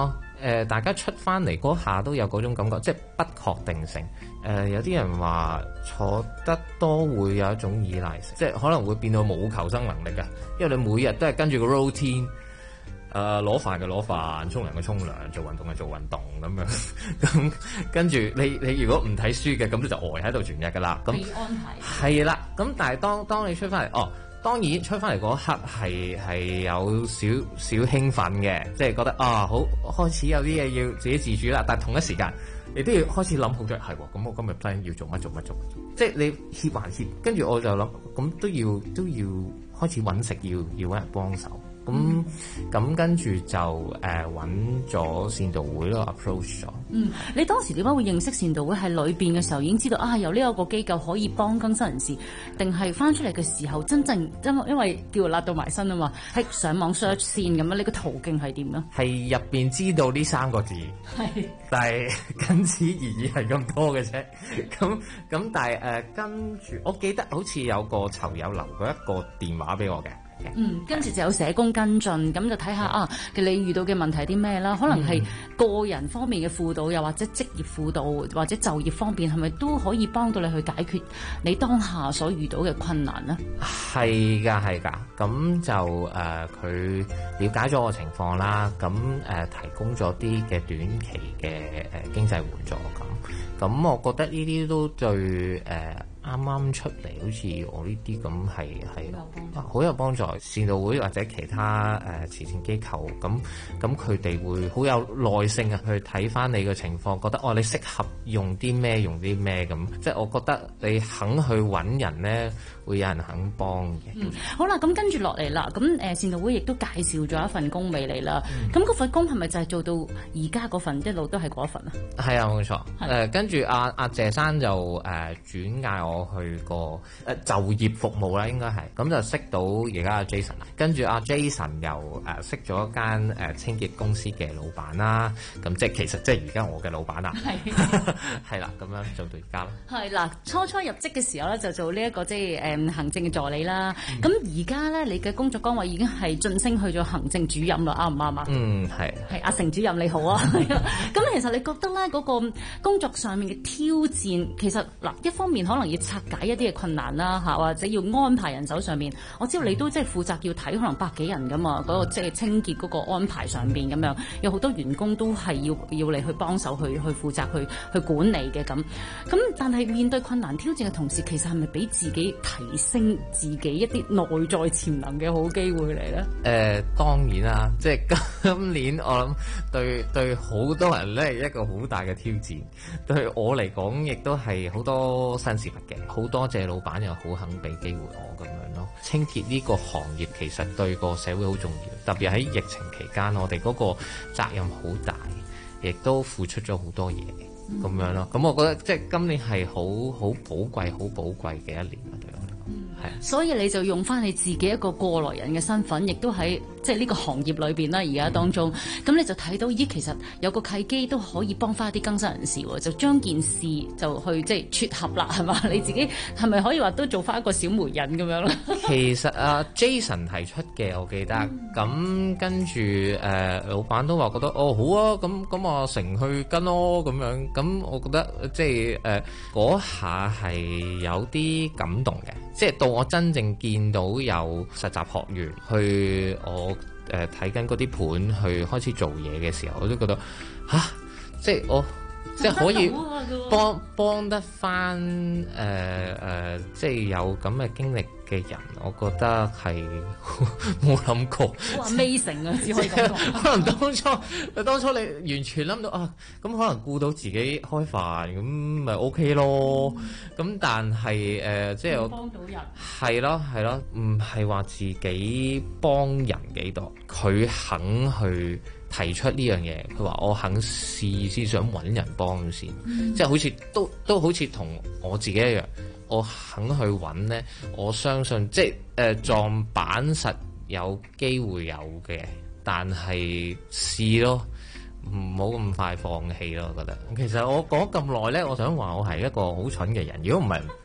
大家出翻嚟嗰下都有嗰種感覺，即係不確定性。有啲人話坐得多會有一種依賴性，即係可能會變到冇求生能力嘅，因為你每日都係跟住個 routine。攞飯嘅攞飯，沖涼嘅沖涼，做運動嘅做運動咁樣，咁跟住你如果唔睇書嘅，咁你就呆喺度全日㗎啦。咁安排係啦，咁但係當你出翻嚟，當然出翻嚟嗰刻係有少少興奮嘅，即係覺得好開始有啲嘢要自己自主啦。但係同一時間，你都要開始諗好咗，係喎，咁我今日 plan 要做乜，即係你歇還歇，跟住我就諗，咁都要開始揾食，要揾人幫手。咁跟住就揾咗善導會咯 approach 咗。 你當時點解會認識善導會？係裏邊嘅時候已經知道有呢一個機構可以幫更新人士，定係翻出嚟嘅時候真正因為叫辣到埋身啊嘛，係上網 search 先咁樣？你個途徑係點咧？ 係入邊知道呢3個字，係，但係僅此而已係咁多嘅啫。咁但係跟住，我記得好似有個囚友留過一個電話俾我嘅。 跟住就有社工跟進，咁就睇下你遇到嘅問題係啲咩啦？可能係個人方面嘅輔導，又或者職業輔導，或者就業方面，係咪都可以幫到你去解決你當下所遇到嘅困難呢？ 係㗎，咁就佢了解咗我情況啦，咁提供咗啲嘅短期嘅經濟援助咁我覺得呢啲都對啱啱出嚟，好似我呢啲咁係好有幫助。善導會或者其他慈善機構，咁佢哋會好有耐性去睇翻你嘅情況，覺得你適合用啲咩咁。即係我覺得你肯去揾人呢，會有人肯幫嘅。 好啦，咁跟住落嚟啦，咁善導會亦都介紹咗一份工俾你啦。咁嗰份工係咪就係做到而家嗰份一路都係嗰份啊？ 係啊，冇錯。跟住阿謝生就轉介我去個就業服務啦，應該係咁就識到而家阿 Jason 啦。跟住阿 Jason 又識咗一間清潔公司嘅老闆啦。咁其實即係而家我嘅老闆啦。係啦，咁樣做到而家啦。係啦，初入職嘅時候咧，就做呢一個即係行政嘅助理啦。咁而家咧，你嘅工作崗位已經係晉升去咗行政主任啦，啱唔啱啊？係阿成主任你好啊。咁其實你覺得咧嗰個工作上面嘅挑戰，其實嗱一方面可能要拆解一啲嘅困難啦，或者要安排人手上面。我知道你都即係負責要睇可能百幾人噶嘛，嗰個即係清潔嗰個安排上邊咁樣，有好多員工都係要你去幫手去負責去管理嘅咁。但係面對困難挑戰嘅同時，其實係咪俾自己提升自己一啲內在潛能嘅好機會嚟咧？當然啦，即係今年我諗對好多人咧一個好大嘅挑戰，對我嚟講亦都係好多新事物嘅。好多謝老闆又好肯俾機會我咁樣咯。清潔呢個行業其實對個社會好重要，特別喺疫情期間，我哋嗰個責任好大，亦都付出咗好多嘢咁樣咯。咁我覺得即係今年係好寶貴嘅一年啦，對我嚟講。係。所以你就用翻你自己一個過來人嘅身份，亦都喺即係呢個行業裏邊啦。而家當中，咁你就睇到咦，其實有個契機都可以幫翻一啲更新人士喎，就將件事就去即係撮合啦，係嘛？你自己係咪可以話都做翻一個小媒人咁樣咧？其實Jason 提出嘅，我記得咁跟住老闆都話覺得好啊，咁我成去跟咯咁樣。咁我覺得即係嗰下係有啲感動嘅，即係到我真正見到有實習學員去我睇緊嗰啲盤去開始做嘢嘅時候，我都覺得即係我即係可以幫得翻即係有咁嘅經歷嘅人，我覺得係冇諗過。好 amazing 啊，只可以咁講。可能當初你完全諗到咁可能顧到自己開飯咁咪 OK 咯。咁但係即係我幫到人係咯，唔係話自己幫人幾多，佢肯去提出呢樣嘢，佢話我肯試先，想揾人幫先，即係好似都好似同我自己一樣，我肯去揾呢，我相信即係撞板實有機會有嘅，但係試咯，唔好咁快放棄咯。我覺得其實我講咁耐呢，我想話我係一個好蠢嘅人，如果唔係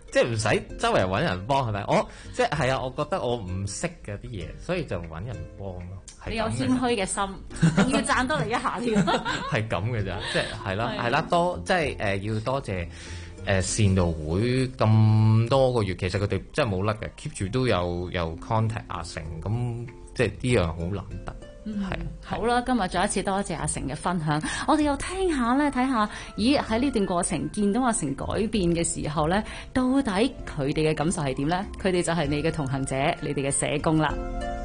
即係唔使周圍揾人幫係咪？我即係啊，我覺得我唔識嘅啲嘢，所以就揾人幫咯。 你有謙虛嘅心，仲要讚多你一下添。 係咁嘅咋，即係係啦，多即係要多謝善道會咁多個月，其實佢哋真係冇甩嘅 ，keep 住都有 contact 阿成，咁即係呢樣好難得。係好啦，今日再一次多謝阿成嘅分享，我哋又聽下咧，睇下，咦喺呢段過程見到阿成改變嘅時候咧，到底佢哋嘅感受係點咧？佢哋就係你嘅同行者，你哋嘅社工啦。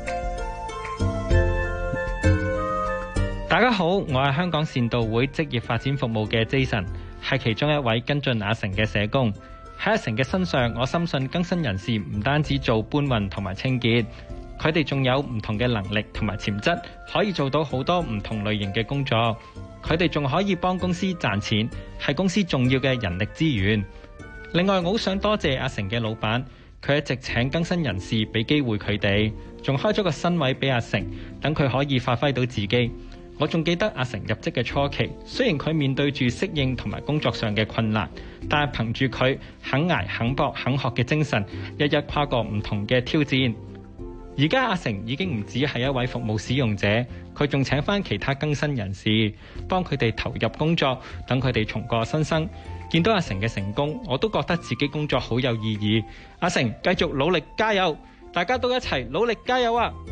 大家好，我係香港善道會職業發展服務嘅 Jason， 係其中一位跟進阿成嘅社工。喺阿成嘅身上，我深信更新人士唔單止做搬運同埋清潔，佢哋仲有唔同嘅能力同埋潛質，可以做到好多唔同類型嘅工作。佢哋仲可以幫公司賺錢，係公司重要嘅人力資源。另外，我好想多謝阿成嘅老闆，佢一直請更新人士俾機會佢哋，仲開咗個新位俾阿成，等佢可以發揮到自己。我仲記得阿成入職嘅初期，雖然佢面對住適應同埋工作上嘅困難，但係憑住佢肯捱、肯搏、肯學嘅精神，日日跨過唔同嘅挑戰。而家阿成已經唔止係一位服務使用者，佢仲請返其他更新人士，幫佢哋投入工作，等佢哋重過新生。見到阿成嘅成功，我都覺得自己工作好有意義。阿成繼續努力加油，大家都一齊努力加油啊！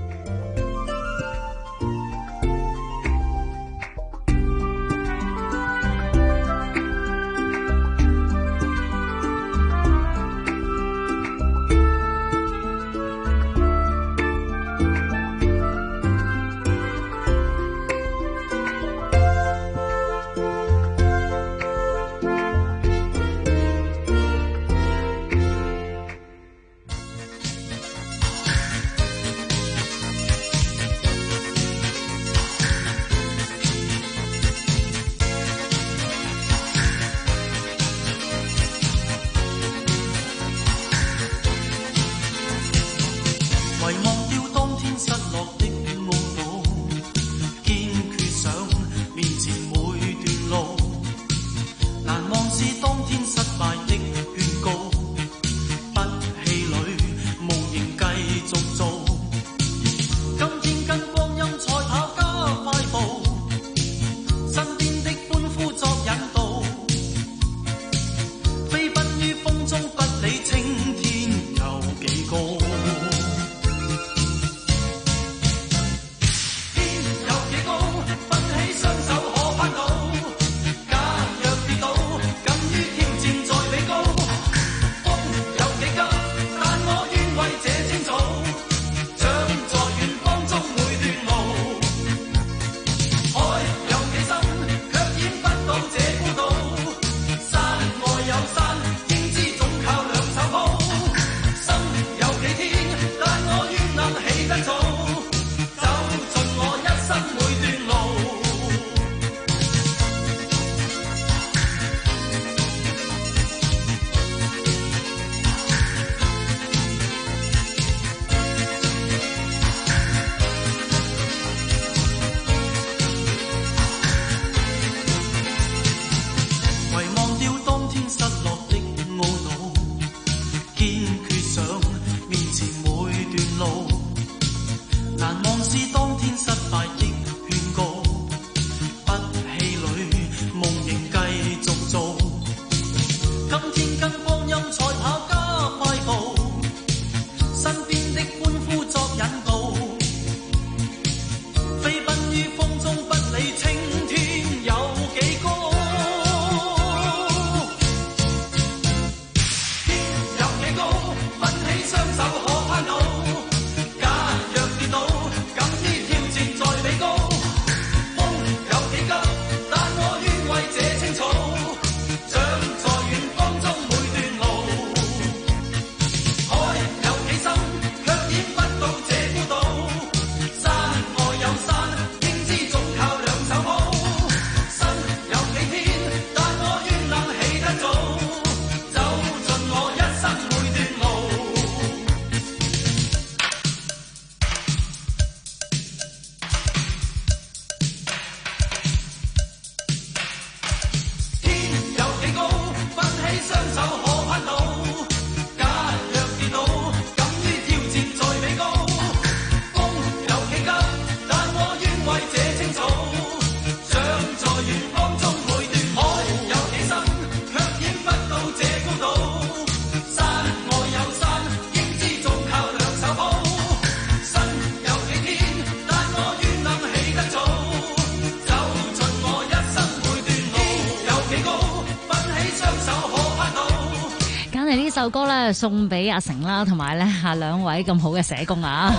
呢首歌咧送俾阿成啦，同埋咧兩位咁好嘅社工啊！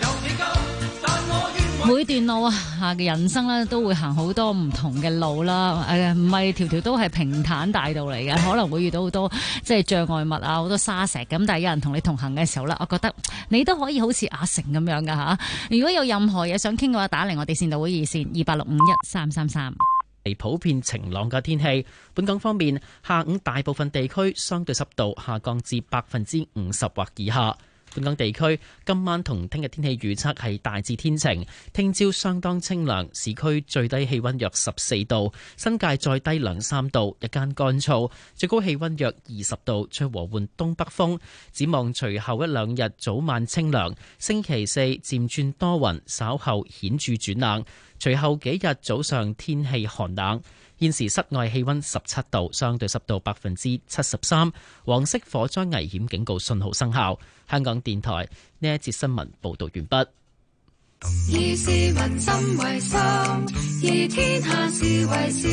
每段路嘅人生咧都會行好多唔同嘅路啦，唔係條條都係平坦大道嚟嘅，可能會遇到好多即係障礙物啊，好多沙石咁。但係有人同你同行嘅時候咧，我覺得你都可以好似阿成咁樣噶吓。如果有任何嘢想傾嘅話，打嚟我哋善導會熱線28613333。 係普遍晴朗嘅天氣。本港方面，下午大部分地區相對濕度下降至50%或以下。本港地區今晚同聽日天氣預測係大致天晴，聽朝相當清涼，市區最低氣溫約14度，新界再低2-3度，日間乾燥，最高氣溫約20度，吹和緩東北風。展望隨後1-2日早晚清涼，星期四漸轉多雲，稍後顯著轉冷，隨後幾日早上天氣寒冷。現時室外氣溫17度，相對濕度73%，黃色火災危險警告信號生效。香港電台呢一節新聞報道完畢。 以市民心為心，以天下事為事。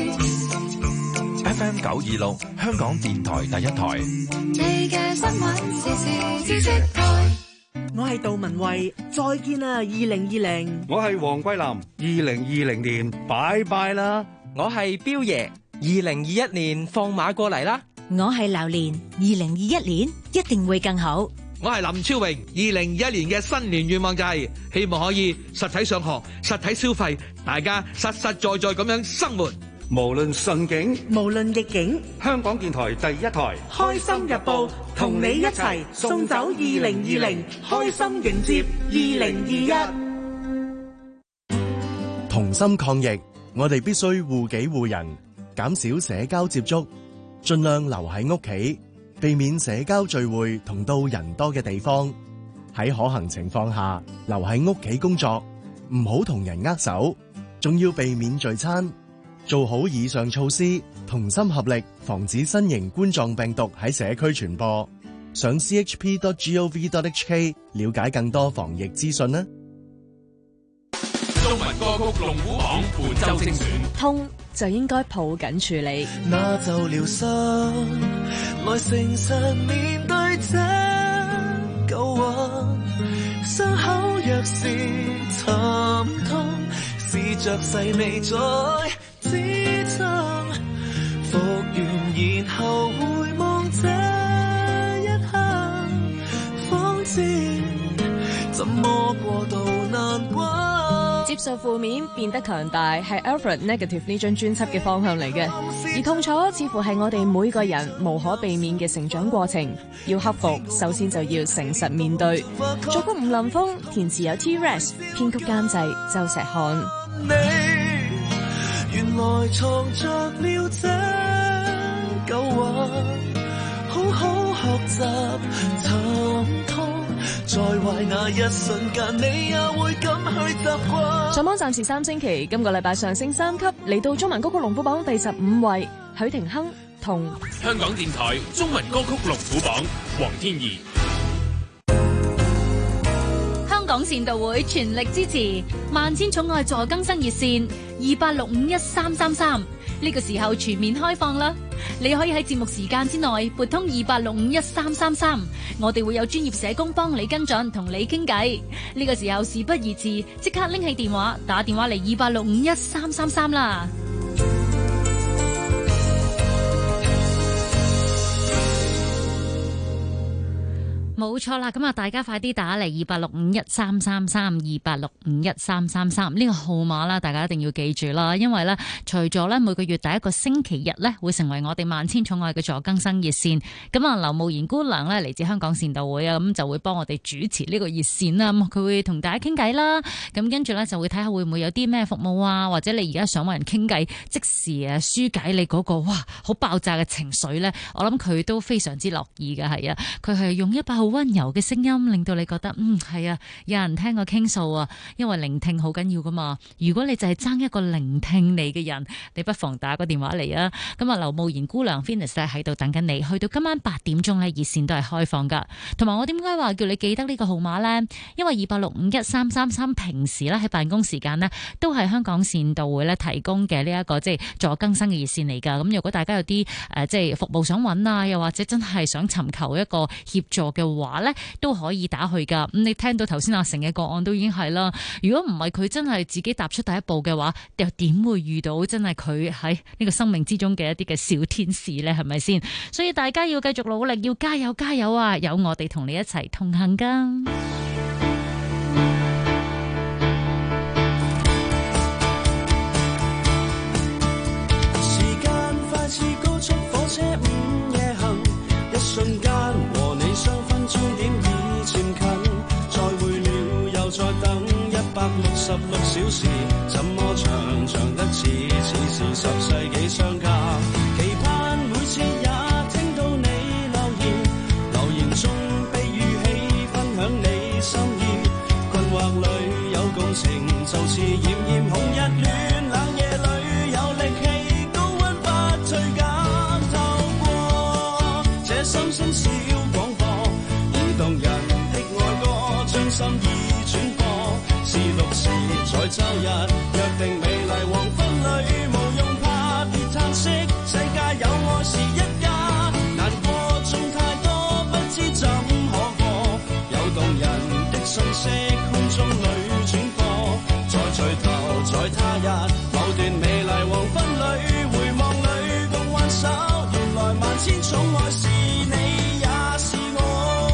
FM 926，香港電台第一台。 你嘅新聞時事知識台。 我係杜文慧，再見啦2020。 我係黃桂林，2020年拜拜啦。 我係彪爺，2021年放馬過嚟啦。 我係榴蓮，2021年一定會更好。 我係林超榮，2021年嘅新年願望就係希望可以實體上學、實體消費，大家實實在在咁樣生活。 無論順境， 無論逆境， 香港電台第一台， 開心日報同你一齊送走2020，開心迎接2021。 同心抗疫，我哋必須護己護人，減少社交接觸，盡量留喺屋企，避免社交聚會同到人多嘅地方。喺可行情況下，留喺屋企工作，唔好同人握手，仲要避免聚餐。做好以上措施，同心合力，防止新型冠狀病毒喺社區傳播。上 chp.gov.hk 了解更多防疫資訊啦。 中文歌曲龍虎榜本周精選， 痛就應該抱緊處理。 那就療心，來誠實面對這舊患，傷口若是沉痛，試着細味再支撐，復原然後回望這一刻，方知怎麼過度難關。 接受負面變得強大係 Alfred Negative 呢張專輯嘅方向嚟嘅，而痛楚似乎係我哋每個人無可避免嘅成長過程，要克服首先就要誠實面對。作曲吳林峰，填詞有 T-Rex， 編曲監製周石漢。 你原來藏着了這舊患，好好學習沉痛，在壞那一瞬間，你也會敢去習慣。 上網暫時3星期，今個禮拜上升3級，嚟到中文歌曲龍虎榜第15位，許廷鏗同香港電台中文歌曲龍虎榜黃天怡。 香港善導會全力支持萬千寵愛助更生熱線28651333，呢個時候全面開放啦！你可以喺節目時間之內撥通28651333，我哋會有專業社工幫你跟進，同你傾偈。呢個時候事不宜遲，即刻拎起電話打電話嚟28651333啦！冇錯啦，咁啊，大家快啲打嚟28651333，28651333呢個號碼啦，大家一定要記住啦，因為咧，除咗咧每個月第一個星期日咧，會成為我哋萬千寵愛嘅助更生熱線，咁啊，劉慕賢姑娘咧嚟自香港善導會啊，咁就會幫我哋主持呢個熱線啦，咁佢會同大家傾偈啦，咁跟住咧就會睇下會唔會有啲咩服務啊，或者你而家想搵人傾偈，即時啊紓解你嗰個哇好爆炸嘅情緒咧，我諗佢都非常之樂意嘅，係啊，佢係用一把好好溫柔嘅聲音，令到你覺得係啊，有人聽我傾訴啊，因為聆聽好緊要噶嘛。如果你就係爭一個聆聽你嘅人，你不妨打個電話嚟啊。咁啊，劉慕賢姑娘 Venus 喺度等緊你，去到今晚8點鐘咧，熱線都係開放噶。同埋我點解話叫你記得呢個號碼呢？因為28651333平時咧喺辦公時間呢，都係香港善導會咧提供嘅呢一個即係助更生嘅熱線嚟噶。咁如果大家有啲即係服務想揾啊，又或者真係想尋求一個協助嘅話呢，都可以打去噶。咁你聽到頭先阿成嘅個案都已經係啦。如果唔係佢真係自己踏出第一步嘅話，又點會遇到真係佢喺呢個生命之中嘅一啲嘅小天使呢？係咪先？所以大家要繼續努力，要加油加油啊！有我哋同你一齊同行噶。 時間快似高速火車午夜行，一瞬間和你相分終點已漸近，再會了又再等166小時，怎麼長長得似是10世紀相隔，期盼每次也聽到你留言中被語氣分享你心意，困惑裏有共情，就似炎炎紅日暖冷夜裏有力氣，高溫不退減，透過這心聲小廣播，移動人的愛歌將心意轉播，是綠時在周日約定美麗黃昏裏，無用怕別嘆息，世界有愛是一家，難過中太多不知怎可過，有動人的訊息空中裏轉播，再聚頭在他日某段美麗黃昏裏，回望裏共挽手，原來萬千寵愛是你也是我。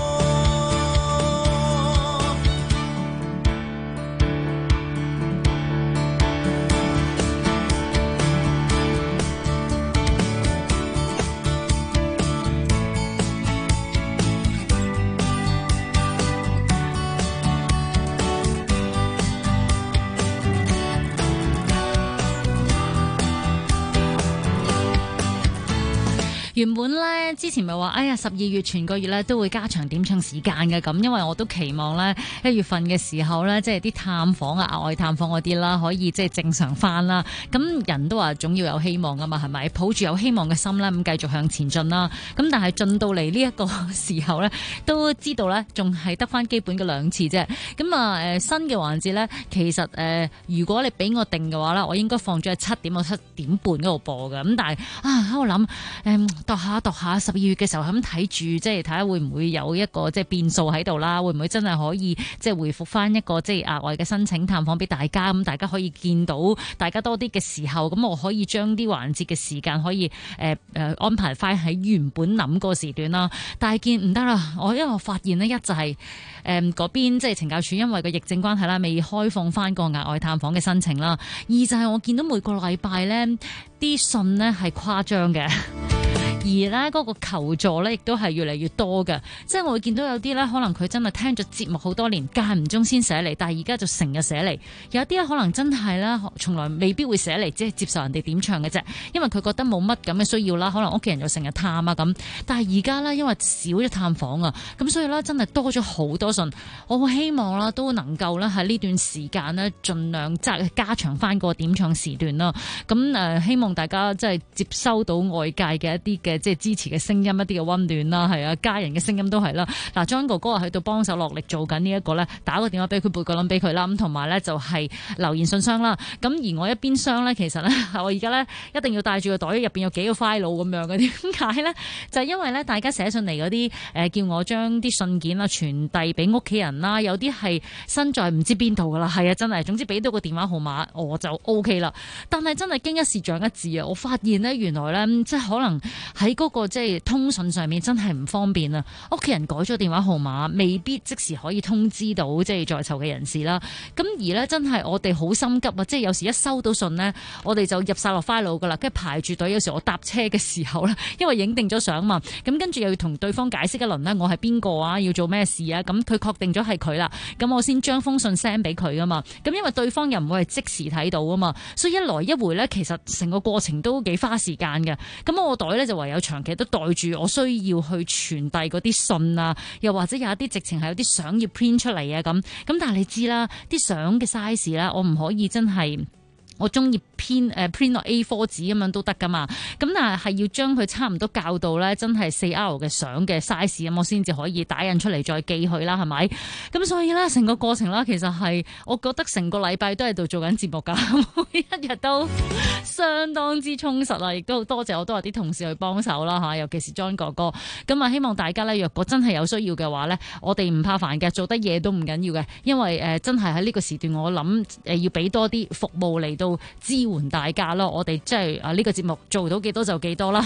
原本咧之前咪話，哎呀12月全個月咧都會加長點唱時間嘅，咁因為我都期望咧1月份嘅時候咧，即係啲探訪啊、額外探訪嗰啲啦，可以即係正常翻啦。咁人都話總要有希望噶嘛，係咪？抱住有希望嘅心咧，咁繼續向前進啦。咁但係進到嚟呢一個時候咧，都知道咧仲係得翻基本嘅2次啫。咁啊新嘅環節咧，其實如果你俾我定嘅話啦，我應該放咗喺7點到7點半嗰度播嘅。咁但係喺度諗度下12月嘅時候咁睇住，即係睇下會唔會有一個即係變數喺度啦？會唔會真係可以即係回復翻一個即係額外嘅申請探訪俾大家？咁大家可以見到大家多啲嘅時候，咁我可以將啲環節嘅時間可以安排翻喺原本諗個時段啦。但係見唔得啦，因為我發現呢，一就係嗰邊即係懲教署因為個疫症關係啦，未開放翻個額外探訪嘅申請啦。二就係我見到每個禮拜呢啲信呢係誇張嘅。而咧嗰個求助咧，亦都係越嚟越多嘅。即係我會見到有啲咧，可能佢真係聽咗節目好多年，間唔中先寫嚟，但係而家就成日寫嚟。有啲咧可能真係咧，從來未必會寫嚟，只係接受人哋點唱嘅啫。因為佢覺得冇乜咁嘅需要啦，可能屋企人又成日探啊咁。但係而家咧，因為少咗探訪啊，咁所以咧真係多咗好多信。我好希望啦，都能夠咧喺呢段時間咧，盡量即係加長翻個點唱時段啦。咁希望大家即係接收到外界嘅一啲嘅即係支持嘅聲音，一啲嘅溫暖啦，係啊，家人嘅聲音都係啦。嗱，John 哥哥喺度幫手落力做緊呢一個咧，打個電話俾佢，背個諗俾佢啦。咁同埋咧就係留言信箱啦。咁而我一邊箱咧，其實咧我而家咧一定要帶住個袋，入邊有幾個 file 咁樣嘅。點解咧？就係因為咧大家寫信嚟嗰啲叫我將啲信件啦傳遞俾屋企人啦，有啲係身在唔知邊度噶啦，係啊，真係。總之俾到個電話號碼我就 OK 啦。但係真係經一事長一智啊！我發現咧原來咧即係可能喺嗰個即係通訊上面真係唔方便啊！屋企人改咗電話號碼，未必即時可以通知到即係在囚嘅人士啦。咁而咧真係我哋好心急啊！即係有時一收到信呢，我哋就入晒落 file 噶啦，跟住排住隊。有時我搭車嘅時候咧，因為影定咗相嘛，咁跟住又要同對方解釋一輪呢，我係邊個啊，要做咩事啊？咁佢確定咗係佢啦，咁我先將封信 send 俾佢噶嘛。咁因為對方又唔會係即時睇到啊嘛，所以一來一回咧，其實成個過程都幾花時間嘅。咁我袋咧就唯有長期都袋住我需要去傳遞嗰啲信啊，又或者有一啲直情係有啲相要 print 出嚟啊咁，但係你知啦，啲相嘅 size 咧，我唔可以真係。我中意print 落 A4 紙咁樣都得噶嘛，咁但係要將佢差唔多校到咧，真係 4R 嘅相嘅 size 咁，我先至可以打印出嚟再寄去啦，係咪？咁所以咧，成個過程啦，其實係我覺得成個禮拜都喺度做緊節目噶，每一日都相當之充實啊！亦都好多謝我都有啲同事去幫手啦嚇，尤其是 John 哥哥。咁啊，希望大家咧，若果真係有需要嘅話咧，我哋唔怕煩嘅，做得嘢都唔緊要嘅，因為真係喺呢個時段，我諗要俾多啲服務嚟到支援大家咯，我哋即係呢個節目做到幾多就幾多啦。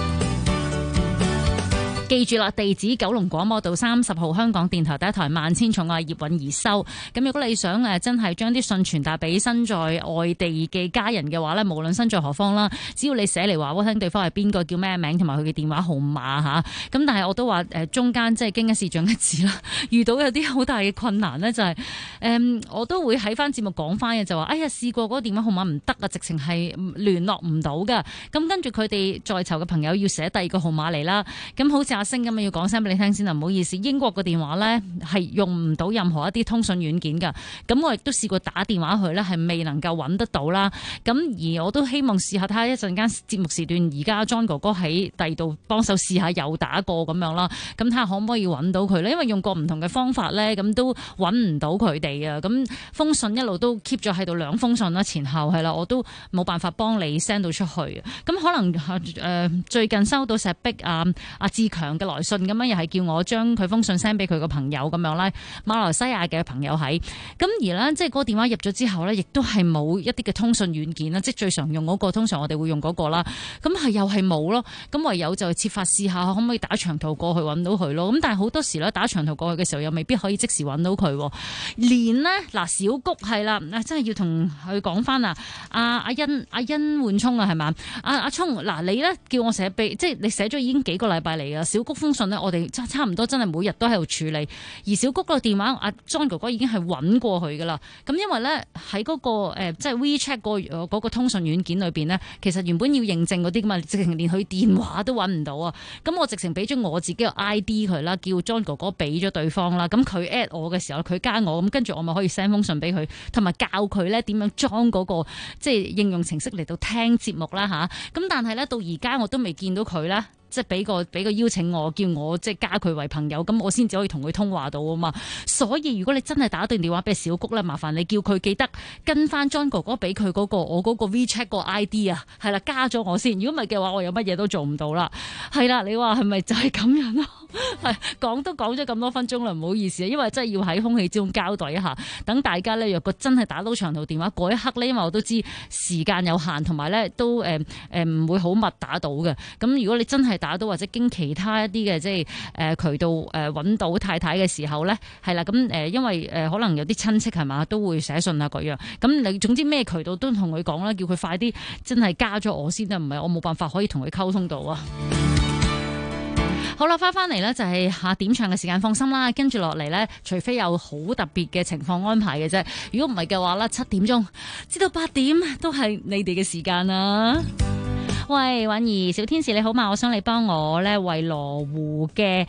記住啦，地址九龍廣播道30號香港電台第一台萬千寵愛葉韻儀收。咁如果你想真係將啲信傳達俾身在外地嘅家人嘅話咧，無論身在何方啦，只要你寫嚟話我聽對方係邊個，叫咩名同埋佢嘅電話號碼嚇。咁但係我都話中間即係經一事長一智啦，遇到有啲好大嘅困難呢，就係我都會喺翻節目講翻嘅，就話哎呀試過嗰個電話號碼唔得啊，直情係聯絡唔到㗎。咁跟住佢哋在囚嘅朋友要寫第二個號碼嚟啦。咁好似阿星咁啊，要講聲俾你聽先啊，唔好意思。英國個電話咧係用唔到任何一啲通訊軟件㗎。咁我亦都試過打電話去咧，係未能夠揾得到啦。咁而我都希望試下睇下一陣間節目時段，而家 John 哥哥喺第二度幫手試下又打過咁樣啦。咁睇下可唔可以揾到佢咧？因為用過唔同嘅方法咧，咁都揾唔到佢哋啊。咁封信一路都 keep 咗喺度2封信啦，前後係啦，我都冇辦法幫你 send 到出去。咁可能最近收到石壁阿志強嘅來信咁樣，又係叫我將佢封信 send 俾佢個朋友咁樣啦，馬來西亞嘅朋友喺。咁而呢，即係嗰個電話入咗之後呢，亦都係冇一啲嘅通訊軟件啦，即係最常用嗰個，通常我哋會用嗰個啦。咁係又係冇咯。咁唯有就設法試下可唔可以打長途過去揾到佢咯。咁但係好多時咧，打長途過去嘅時候又未必可以即時揾到佢。連呢，嗱，小谷係啦，真係要同佢講翻啊，阿欣換聰啊，係嘛？阿聰嗱，你呢，叫我寫俾，即係你寫咗已經幾個禮拜嚟㗎。小谷封信呢，我哋差唔多真係每日都喺度處理。而小谷個電話，阿 John 哥哥已經係揾過去㗎啦。咁因為咧喺嗰個即係 WeChat 嗰個通訊軟件裏邊呢，其實原本要認證嗰啲㗎嘛，直情連佢電話都揾唔到啊。咁我直情俾咗我自己個 ID 佢啦，叫 John 哥哥俾咗對方啦。咁佢 at 我嘅時候，佢加我，咁跟住我咪可以 send 封信俾佢，同埋教佢咧點樣裝嗰個即係應用程式嚟到聽節目啦吓。咁但係咧到而家我都未見到佢咧。即係俾個邀請我，叫我即係加佢為朋友，咁我先至可以同佢通話到啊嘛。所以如果你真係打段電話俾小谷咧，麻煩你叫佢記得跟翻 John 哥哥俾佢嗰個我嗰個 WeChat 個 ID 啊，係啦，加咗我先。如果唔係嘅話，我有乜嘢都做唔到啦。係啦，你話係咪就係咁樣咯？係講都講咗咁多分鐘啦，唔好意思啊，因為真係要喺空氣之中交代一下，等大家咧若果真係打到長途電話嗰一刻咧，因為我都知時間有限，同埋咧都唔會好密打到嘅。咁如果你真係打到或者經其他一啲嘅即係渠道揾到太太嘅時候咧，係啦，咁因為可能有啲親戚係嘛都會寫信啊各樣，咁你總之咩渠道都同佢講啦，叫佢快啲真係加咗我先啦，唔係我冇辦法可以同佢溝通到啊。好啦，翻嚟呢就係下點唱嘅時間，放心啦。跟住落嚟呢，除非有好特別嘅情況安排嘅啫，如果唔係嘅話呢，7點鐘至到8點都係你哋嘅時間啦。喂，允兒小天使你好嘛？我想你幫我咧為羅湖嘅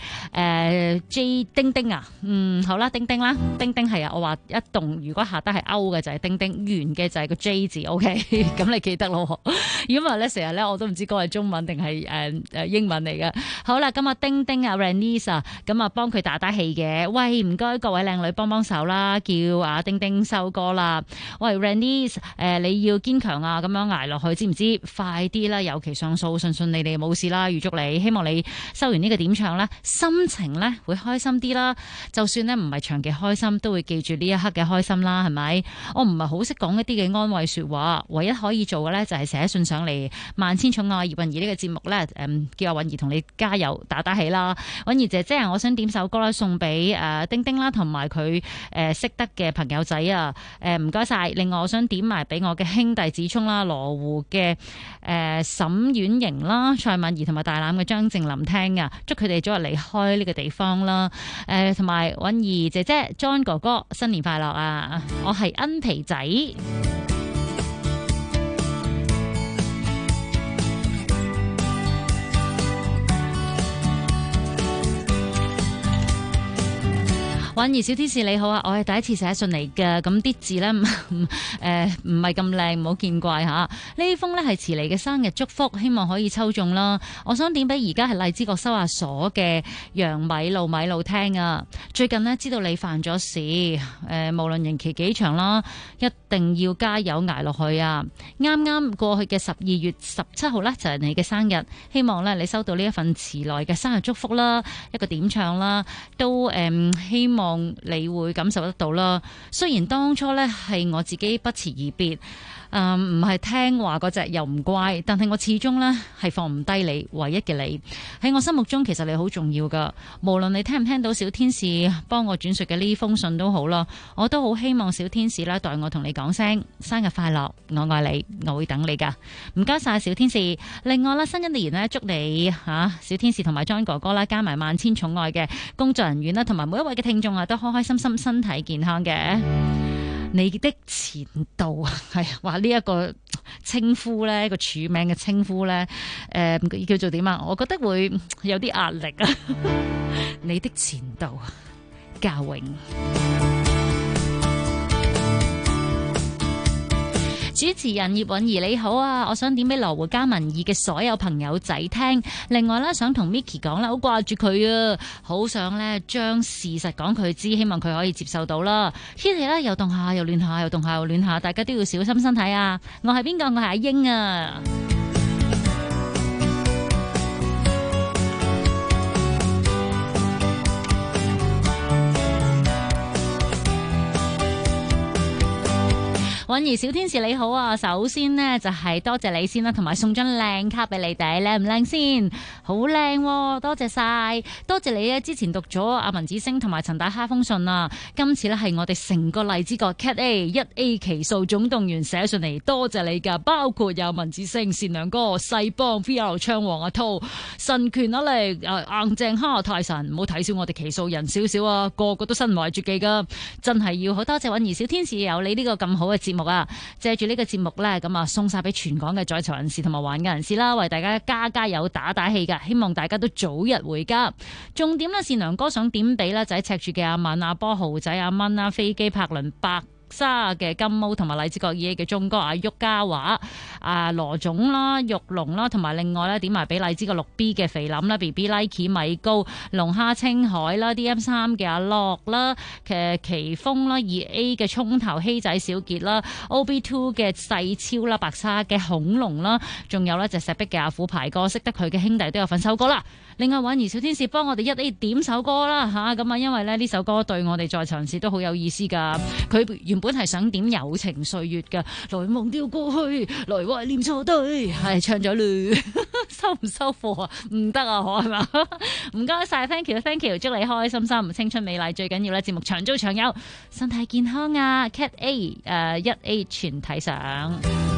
J 丁丁啊，好啦，丁丁啦，丁丁係啊，我話一棟如果下得係歐嘅就係丁丁，圓嘅就係個 J 字 ，OK， 咁你記得咯。如果唔係咧，成日咧我都唔知嗰係中文定係英文嚟嘅。好啦，咁啊丁丁啊 Ranice 啊，咁啊幫佢打氣嘅。喂，唔該各位靚女幫手啦，叫阿丁丁收歌啦。喂 Ranice， 你要堅強啊，咁樣捱落去，知唔知？快啲啦！有期上訴，順利冇事啦，預祝你，希望你收完呢個點唱咧，心情咧會開心啲啦。就算咧唔係長期開心，都會記住呢一刻嘅開心啦，係咪？我唔係好識講一啲嘅安慰說話，唯一可以做嘅咧就係寫信上嚟，萬千寵愛葉韻儀呢個節目咧，叫阿韻儀同你加油打氣啦。韻儀姐姐啊，我想點首歌啦，送俾丁丁啦，同埋佢識得嘅朋友仔啊，唔該晒。另外我想點埋俾我嘅兄弟子聰啦，羅湖嘅沈婉瑩啦、蔡敏儀同埋大欖嘅張靜林聽啊，祝佢哋早日離開呢個地方啦。同埋韻儀姐姐、John 哥哥新年快樂啊！我係恩皮仔。 婉兒小天使你好啊，我係第一次寫信嚟嘅，咁啲字呢，唔係咁靚，唔好見怪吓。呢封呢係遲嚟嘅生日祝福，希望可以抽中啦。我想點俾而家係荔枝角收押所嘅楊米路聽啊。最近呢，知道你犯咗事，無論刑期幾長啦，一定要加油捱落去啊！啱啱過去嘅12月17號呢，就係你嘅生日，希望呢，你收到呢一份遲來嘅生日祝福啦，一個點唱啦，都希望你會感受得到啦。雖然當初呢係我自己不辭而別，唔係聽話嗰隻又唔乖，但係我始終呢係放唔低你，唯一嘅你喺我心目中，其實你好重要噶。無論你聽唔聽到小天使幫我轉述嘅呢封信都好啦，我都好希望小天使呢代我同你講聲生日快樂，我愛你，我會等你噶。唔該晒小天使。另外啦，新一年呢，祝你小天使同埋 John 哥哥啦，加埋萬千寵愛嘅工作人員啦，同埋每一位嘅聽眾啊，都開開心心，身體健康嘅。你的前度係話呢一個稱呼咧，一個署名嘅稱呼咧，叫做點啊？我覺得會有啲壓力啊！你的前度嘉穎。主持人葉韻儀你好啊，我想點俾羅湖加文義嘅所有朋友仔聽。另外咧，想同 Micky 講啦，好掛住佢啊，好想咧將事實講佢知，希望佢可以接受到啦。天氣咧又凍下又暖下，又凍下又暖下，大家都要小心身體啊！我係邊個？我係阿英啊！韻儀小天使你好啊，首先呢，就係多謝你先啦，同埋送張靚卡俾你哋，靚唔靚先？好靚喎，多謝晒，多謝你咧！之前讀咗阿文子星同埋陳大哈封信啊，今次呢，係我哋成個荔枝角 Cat A1A 奇數總動員寫信嚟，多謝你噶，包括有文子星、善良哥、細幫、VR 槍王阿濤、神權阿力、硬正哈泰神，唔好睇小我哋奇數人少少啊，個個都身懷絕技噶，真係要好多謝韻儀小天使有你呢個咁好嘅節目啊！借住呢個節目呢，咁啊送晒俾全港嘅在囚人士同埋患嘅人士啦，為大家加油打氣噶，希望大家都早日回家。重點呢，善良哥想點俾呢，就喺赤柱嘅阿敏、阿波、豪仔、阿蚊啦、飛機、柏倫、白沙嘅金毛同埋荔枝角2A嘅鐘哥阿郁嘉華、阿羅總啦、玉龍啦，同埋另外咧點埋俾荔枝角6B 嘅肥林啦、BB Nike 米高、龍蝦青海啦、DM3 嘅阿樂啦、奇峰啦、2A 嘅葱頭希仔小傑啦、OB2 嘅細超啦、白沙嘅恐龍啦，仲有呢隻石壁嘅阿虎排哥，識得佢嘅兄弟都有份收歌啦。另外韻儀小天使幫我哋1A 點首歌啦吓，咁啊因為咧呢首歌對我哋在場人士都好有意思噶，佢原本係想點友情歲月噶，來忘掉過去，來懷念錯對，係唱咗嘞，收唔收貨啊？唔得啊，可係嘛？唔該晒 ，thank you， 祝你開開心心，青春美麗，最緊要咧節目長做長有，身體健康啊 ！Cat A1A 全體上。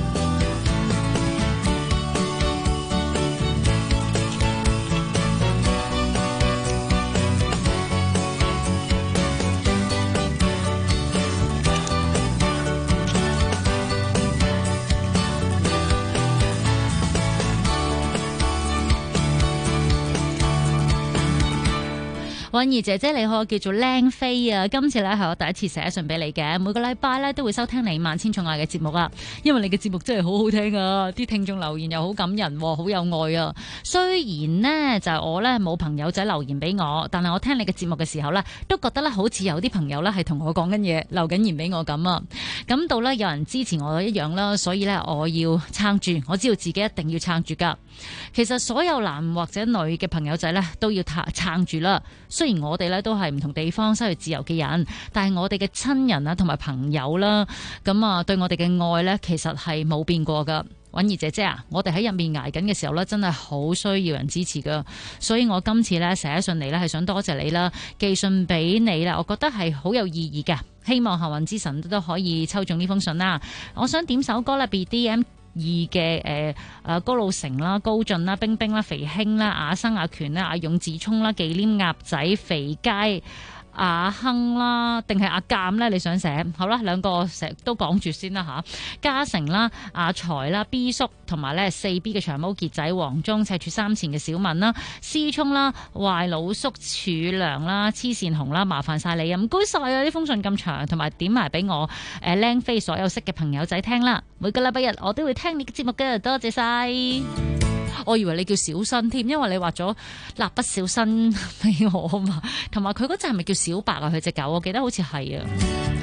韻儀姐姐你好，叫做靚飛啊！今次咧係我第一次寫信俾你嘅，每個禮拜咧都會收聽你萬千寵愛嘅節目啊！因為你嘅節目真係好好聽啊，啲聽眾留言又好感人，好有愛啊！雖然呢，就係我咧冇朋友仔留言俾我，但係我聽你嘅節目嘅時候咧，都覺得咧好似有啲朋友咧係同我講緊嘢，留緊言俾我咁啊！感到咧有人支持我一樣啦，所以咧我要撐住，我知道自己一定要撐住噶。其實所有男或者女嘅朋友仔咧都要撐住啦。雖然我哋咧都係唔同地方失去自由嘅人，但係我哋嘅親人啊同埋朋友啦，咁啊對我哋嘅愛咧，其實係冇變過噶。韻儀姐姐啊，我哋喺入面捱緊嘅時候咧，真係好需要人支持噶。所以我今次咧寫信嚟咧，係想多謝你啦，寄信俾你啦，我覺得係好有意義嘅。希望幸運之神都可以抽中呢封信啦。我想點首歌啦 ，BDM。嘅高路成啦、高進啦、冰冰啦、肥興啦、阿生阿權啦、阿勇子聰啦、忌廉鴨仔、肥街、 阿亨啦，定係阿鑑咧？你想寫好啦，兩個成日都講住先啦嚇。嘉誠啦、阿財啦、B 叔同埋咧4B 嘅長毛傑仔、黃忠、赤柱三前嘅小文啦、思聰啦、壞老叔、柱良啦、黐線紅啦，麻煩晒你啊！唔該晒啊！呢封信咁長，同埋點埋俾我靚飛所有識嘅朋友仔聽啦。每個禮拜日我都會聽你嘅節目嘅，多謝晒。我以為你叫小新添，因為你畫咗蠟筆小新俾我啊嘛，同埋佢嗰隻係咪叫小白啊？佢隻狗，我記得好似係啊。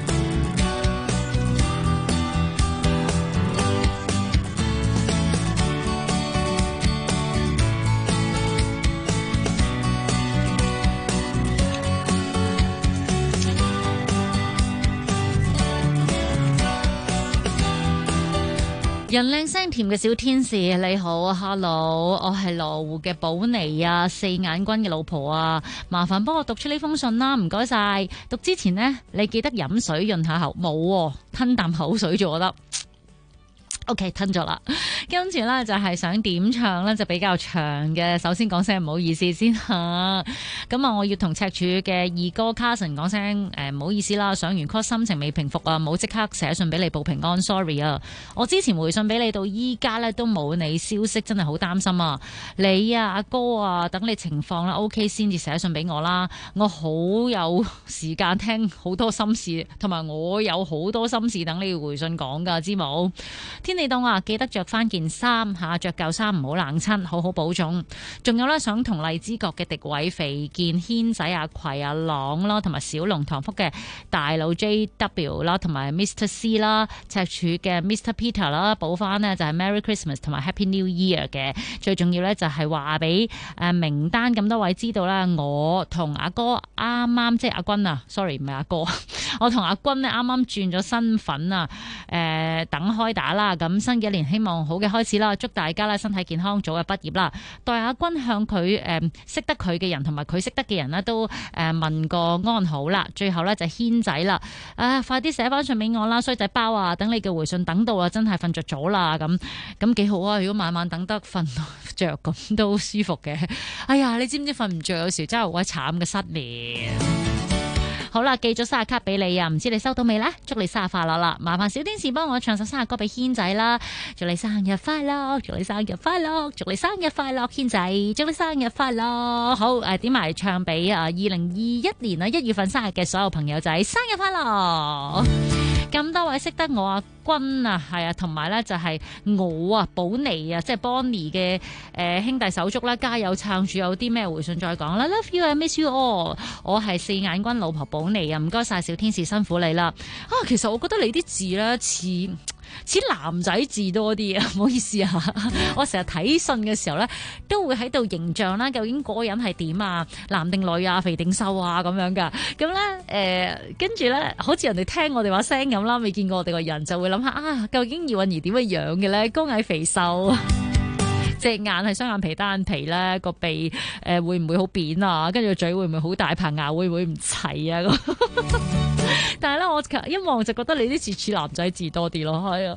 人靚聲甜嘅小天使，你好 ，Hello， 我係羅湖嘅寶妮啊，四眼君嘅老婆啊，麻煩幫我讀出呢封信啦，唔該晒。讀之前呢，你記得飲水潤下喉，冇吞啖口水就得。OK， 吞咗啦。跟住呢，就係想點唱呢，就比較長嘅。首先講聲唔好意思先吓。咁啊，我要同赤柱嘅二哥 Carson 講聲唔好意思啦。上完 course 心情未平復啊，冇即刻寫信俾你報平安 ，sorry 啊。我之前回信俾你到依家呢，都冇你消息，真係好擔心啊。你啊阿哥啊，等你情況啦 OK 先至寫信俾我啦。我好有時間聽好多心事，同埋我有好多心事等你回信講噶，知冇？天氣凍啊，記得着翻件衫吓，着舊衫唔好冷親，好好保重。仲有咧，想同荔枝角嘅狄偉、肥健、軒仔、阿葵、阿朗啦，同埋小龍塘福嘅大佬 JW 啦，同埋 Mr C 啦，赤柱嘅 Mr Peter 啦，補翻呢就係 Merry Christmas 同埋 Happy New Year 嘅。最重要咧就係話俾名單咁多位知道啦，我同阿哥啱啱即係阿君啊 ，sorry 唔係阿哥，我同阿君呢啱啱轉咗身份啊，等開打啦。咁新嘅一年希望好嘅開始啦，祝大家咧身體健康，早日畢業啦。代阿君向佢識得佢嘅人同埋佢識得嘅人呢都問個安好啦。最後咧就軒仔啦，快啲寫翻信俾我啦，衰仔包啊！等你嘅回信等到啊，真係瞓着咗啦，咁幾好啊！如果晚晚等得瞓着咁都舒服嘅。哎呀，你知唔知瞓唔着有時真係好鬼慘嘅失眠。好啦，寄咗生日卡俾你啊，唔知你收到未呢？祝你生日快樂啦！麻煩小天使幫我唱首生日歌俾軒仔啦，祝你生日快樂，祝你生日快樂，祝你生日快樂，軒仔，祝你生日快樂。好，點埋唱俾2021年1月份生日嘅所有朋友仔，生日快樂！咁多位識得我阿君啊，係啊，同埋咧就係我啊，寶妮啊，即係 Bonnie 嘅兄弟手足啦，加油撐住，有啲咩回信再講啦。Love you, I miss you all。我係四眼君老婆寶妮啊，唔該晒小天使辛苦你啦。其實我覺得你啲字咧似男仔字多啲啊，唔好意思啊，我成日睇信嘅時候咧，都會喺度形象啦，究竟嗰個人係點啊，男定女啊，肥定瘦啊咁樣噶，咁咧跟住咧，好似人哋聽我哋話聲咁啦，未見過我哋個人，就會諗下究竟葉韻儀點嘅樣嘅咧，高矮肥瘦。隻眼係雙眼皮單眼皮咧，個鼻會唔會好扁啊？跟住個嘴會唔會好大，棚牙會唔會唔齊啊？但係咧，我一望就覺得你啲似男仔字多啲咯，係啊。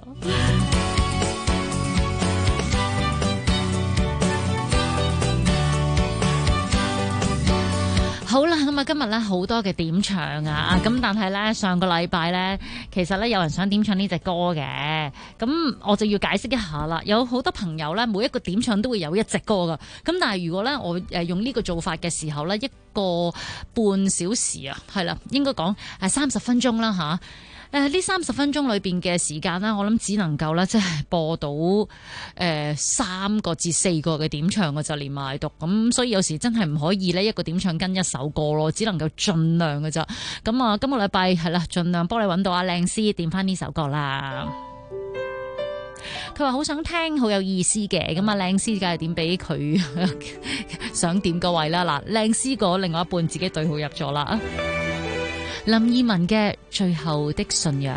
好啦，咁啊今日咧好多嘅點唱啊，咁但係咧上個禮拜咧，其實咧有人想點唱呢隻歌嘅，咁我就要解釋一下啦。有好多朋友咧，每一個點唱都會有一隻歌噶，咁但係如果咧我用呢個做法嘅時候咧，一個半小時啊，係啦，應該講30分鐘啦吓。呢30分鐘裏邊嘅時間啦，我諗只能夠咧，即係播到3個至4個嘅點唱嘅就連埋讀，咁所以有時真係唔可以呢一個點唱跟一首歌咯，只能夠盡量嘅咋。咁啊，今個禮拜係啦，盡量幫你揾到阿靚師點翻呢首歌啦。佢話好想聽，好有意思嘅，咁啊靚師梗係點俾佢想點個位啦。嗱，靚師個另外一半自己對號入座啦。林二汶嘅最後的信仰。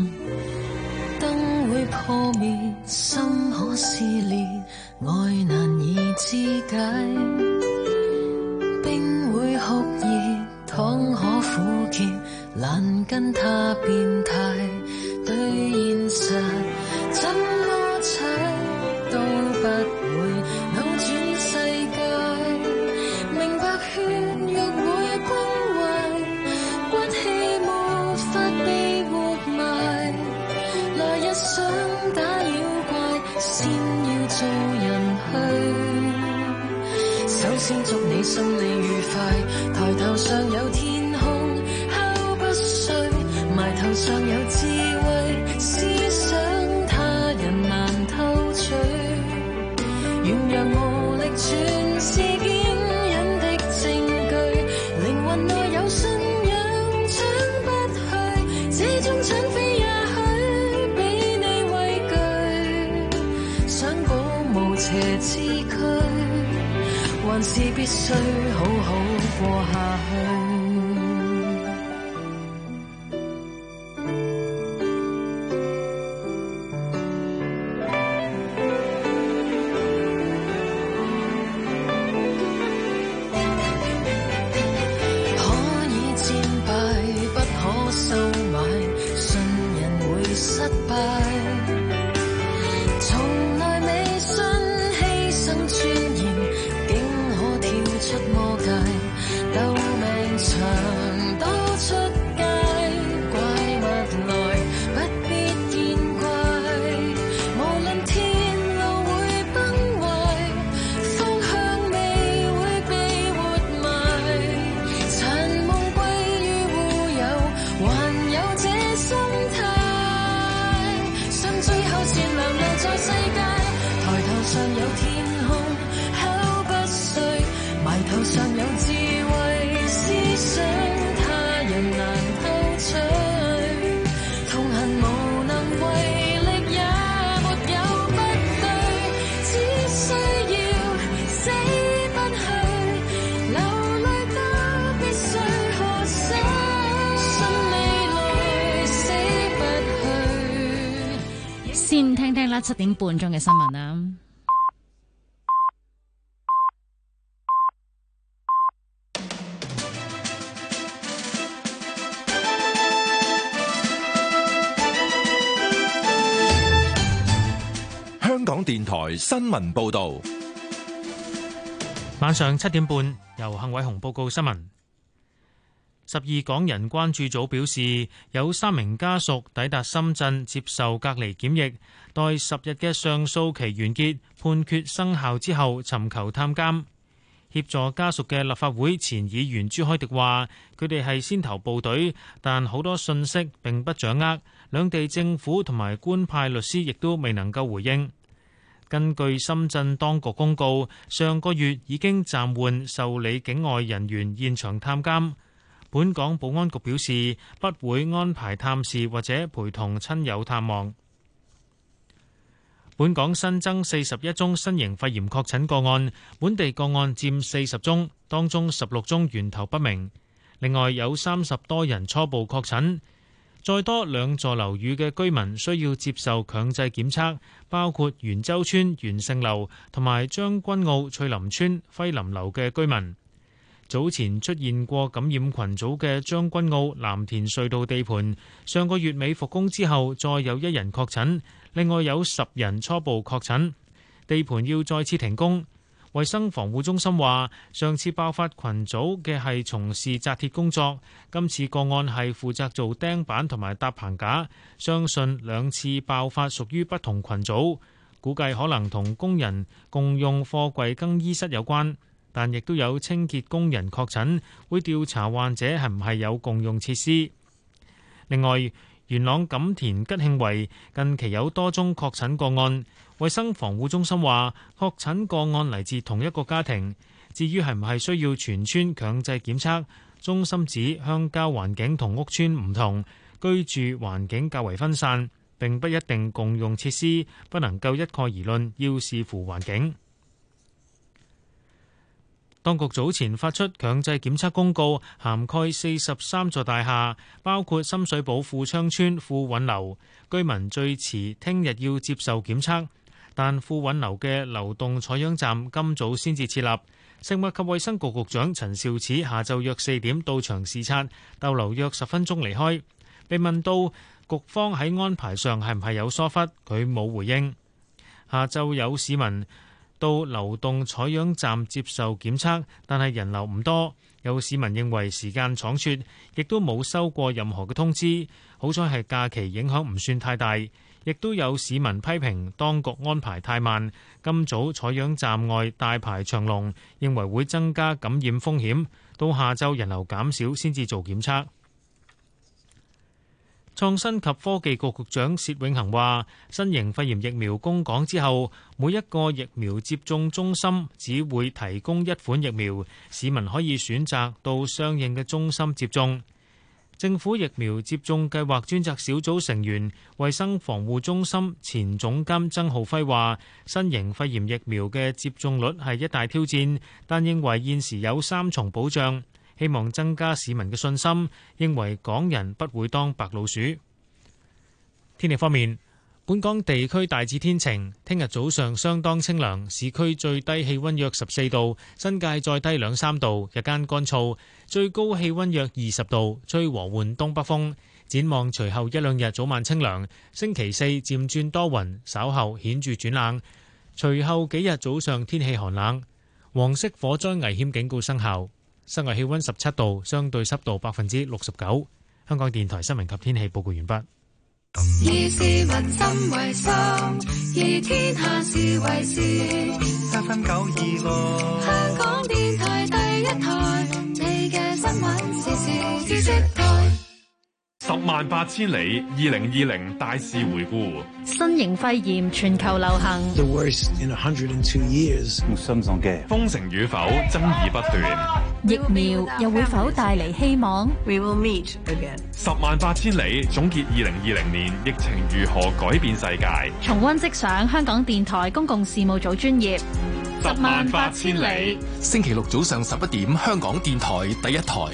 燈會破滅，心可撕裂，愛難以肢解。冰會酷熱，湯可苦澀，難跟他變態。對現實怎麼踩都不會扭轉世界。明白血肉會崩壞， 首先祝你心理愉快，抬頭上有天空，敲不碎，埋頭上有智慧，思想他人難偷取，軟弱無力全是堅忍的證據，靈魂內有信仰搶不去，這種搶非也許俾你畏懼，想保無邪之軀，還是必須好好過下去。 先聽聽啦，7點半鐘嘅新聞啦。 香港電台新聞報導， 晚上7點半，由幸偉雄報告新聞。12港人關注組表示，有3名家屬抵達深圳接受隔離檢疫，待10日嘅上訴期完結，判決生效之後尋求探監。協助家屬嘅立法會前議員朱凱廸話，佢哋係先頭部隊，但好多信息並不掌握，兩地政府同埋官派律師亦都未能夠回應。根據深圳當局公告，上個月已經暫緩受理境外人員現場探監。本港保安局表示，不會安排探視或者陪同親友探望。本港新增41宗新型肺炎確診個案，本地個案佔40宗，當中16宗源頭不明。另外有30多人初步確診，再多2座樓宇嘅居民需要接受強制檢測，包括元洲村元盛樓同埋將軍澳翠林村輝林樓嘅居民。早前出現過感染群組嘅將軍澳藍田隧道地盤，上個月尾復工之後，再有1人確診，另外有10人初步確診，地盤要再次停工。衛生防護中心話，上次爆發群組嘅係從事紮鐵工作，今次個案係負責做釘板同埋搭棚架，相信2次爆發屬於不同群組，估計可能同工人共用貨櫃更衣室有關。但亦都有清潔工人確診，會調查患者係唔係有共用設施。另外，元朗錦田吉慶圍近期有多宗確診個案，衛生防護中心話確診個案嚟自同一個家庭。至於係唔係需要全村強制檢測，中心指鄉郊環境同屋邨唔同，居住環境較為分散，並不一定共用設施，不能夠一概而論，要視乎環境。當局早前發出強制檢測公告，涵蓋43座大廈，包括深水埗富昌邨富韻樓，居民最遲聽日要接受檢測，但富韻樓嘅流動採樣站今早先至設立。食物及衛生局局長陳肇始下晝約4點到場視察，逗留約10分鐘離開。被問到局方喺安排上係唔係有疏忽，佢冇回應。下晝有市民到流動採樣站接受檢測，但係人流唔多。有市民認為時間倉促，亦都冇收過任何嘅通知。好彩係假期，影響唔算太大。 亦都有市民批評當局安排太慢，今早採樣站外大排長龍，認為會增加感染風險，到下晝人流減少先至做檢測。創新及科技局局長薛永恒話，新型肺炎疫苗供港之後，每一個疫苗接種中心只會提供一款疫苗，市民可以選擇到相應嘅中心接種。政府疫苗接種計劃專責小組成員、衛生防護中心前總監曾浩輝話，新型肺炎疫苗嘅接種率係一大挑戰，但認為現時有3重保障。希望增加市民嘅信心，認為港人不會當白老鼠。天氣方面，本港地區大致天晴，聽日早上相當清涼，市區最低氣溫約14度，新界再低2-3度，日間乾燥，最高氣溫約20度，吹和緩東北風。展望隨後1-2日早晚清涼，星期4漸轉多雲，稍後顯著轉冷，隨後幾日早上天氣寒冷。黃色火災危險警告生效。室外氣溫17度，相對濕度69%。香港電台新聞及天氣報告完畢。 以市民心為心，以天下事為事。7分926，香港電台第一台，你嘅新聞時事知識台。 108000里2020大事回顧。 新型肺炎全球流行。 The worst in 102 years。 封城與否爭議不斷。 疫苗又會否帶嚟希望 ？We will meet again。 108000里總結2020年疫情如何改變世界。 重溫即上香港電台公共事務組專頁。 108000里。 星期六早上11點，香港電台第一台。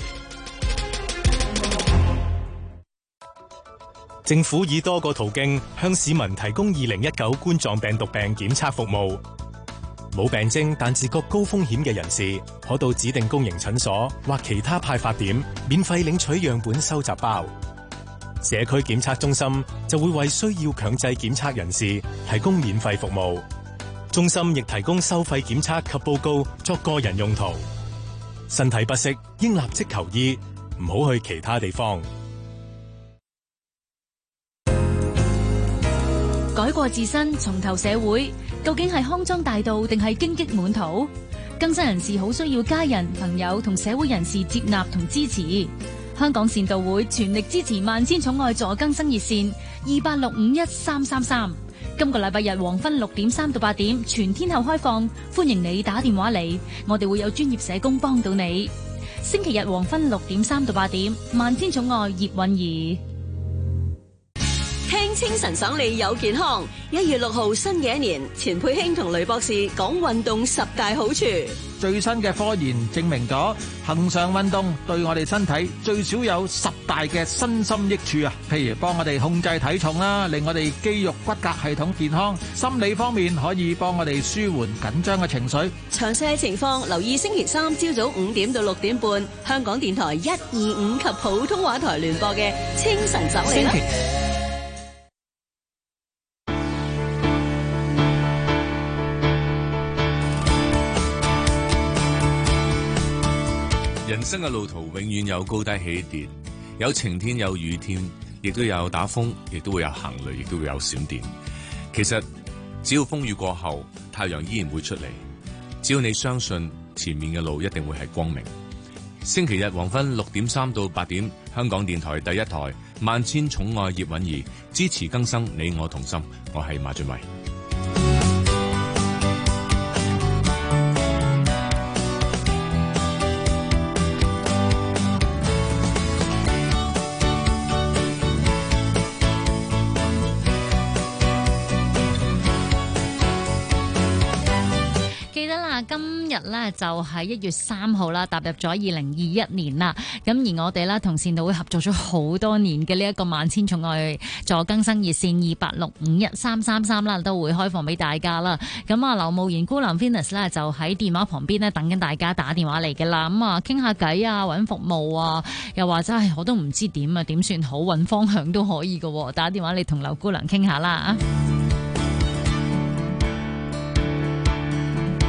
政府以多個途徑向市民提供2019冠狀病毒病檢測服務。冇病徵但自覺高風險嘅人士，可到指定公營診所或其他派發點免費領取樣本收集包。社區檢測中心就會為需要強制檢測人士提供免費服務。中心亦提供收費檢測及報告作個人用途。身體不適應立即求醫，唔好去其他地方。 改過自身，重投社會，究竟係康莊大道定係荊棘滿途？更生人士好需要家人、朋友同社會人士接納同支持。香港善道會全力支持萬千寵愛助更生熱線28651333。今個禮拜日黃昏6點3到8點，全天候開放，歡迎你打電話嚟，我哋會有專業社工幫到你。星期日黃昏6點3到8點，萬千寵愛葉韻儀。 聽清晨爽利有健康。1月6號新嘅一年，錢佩卿同雷博士講運動10大好處。 最新嘅科研證明咗，恆常運動對我哋身體最少有10大嘅身心益處啊！譬如幫我哋控制體重啦，令我哋肌肉骨骼系統健康；心理方面可以幫我哋舒緩緊張嘅情緒。 詳細情況留意星期3朝早5點到6點半，香港電台125及普通話台聯播嘅清晨爽利啦。 人生嘅路途永遠有高低起跌，有晴天有雨天，亦都有打風，亦都會有行雷，亦都會有閃電。其實只要風雨過後，太陽依然會出嚟。只要你相信前面嘅路一定會係光明。星期日黃昏6點3到8點，香港電台第一台萬千寵愛葉韻儀，支持更生，你我同心。我係馬俊偉。 今日咧就係1月3號啦，踏入咗2021年啦。咁而我哋咧同善道會合作咗好多年嘅呢一個萬千寵愛助更生熱線28651333啦，都會開放俾大家啦。咁啊，劉慕賢姑娘 Venus 咧就喺電話旁邊咧等緊大家打電話嚟嘅啦。咁啊，傾下偈啊，揾服務啊，又或者係我都唔知點啊，點算好，揾方向都可以嘅。打電話嚟同劉姑娘傾下啦。咁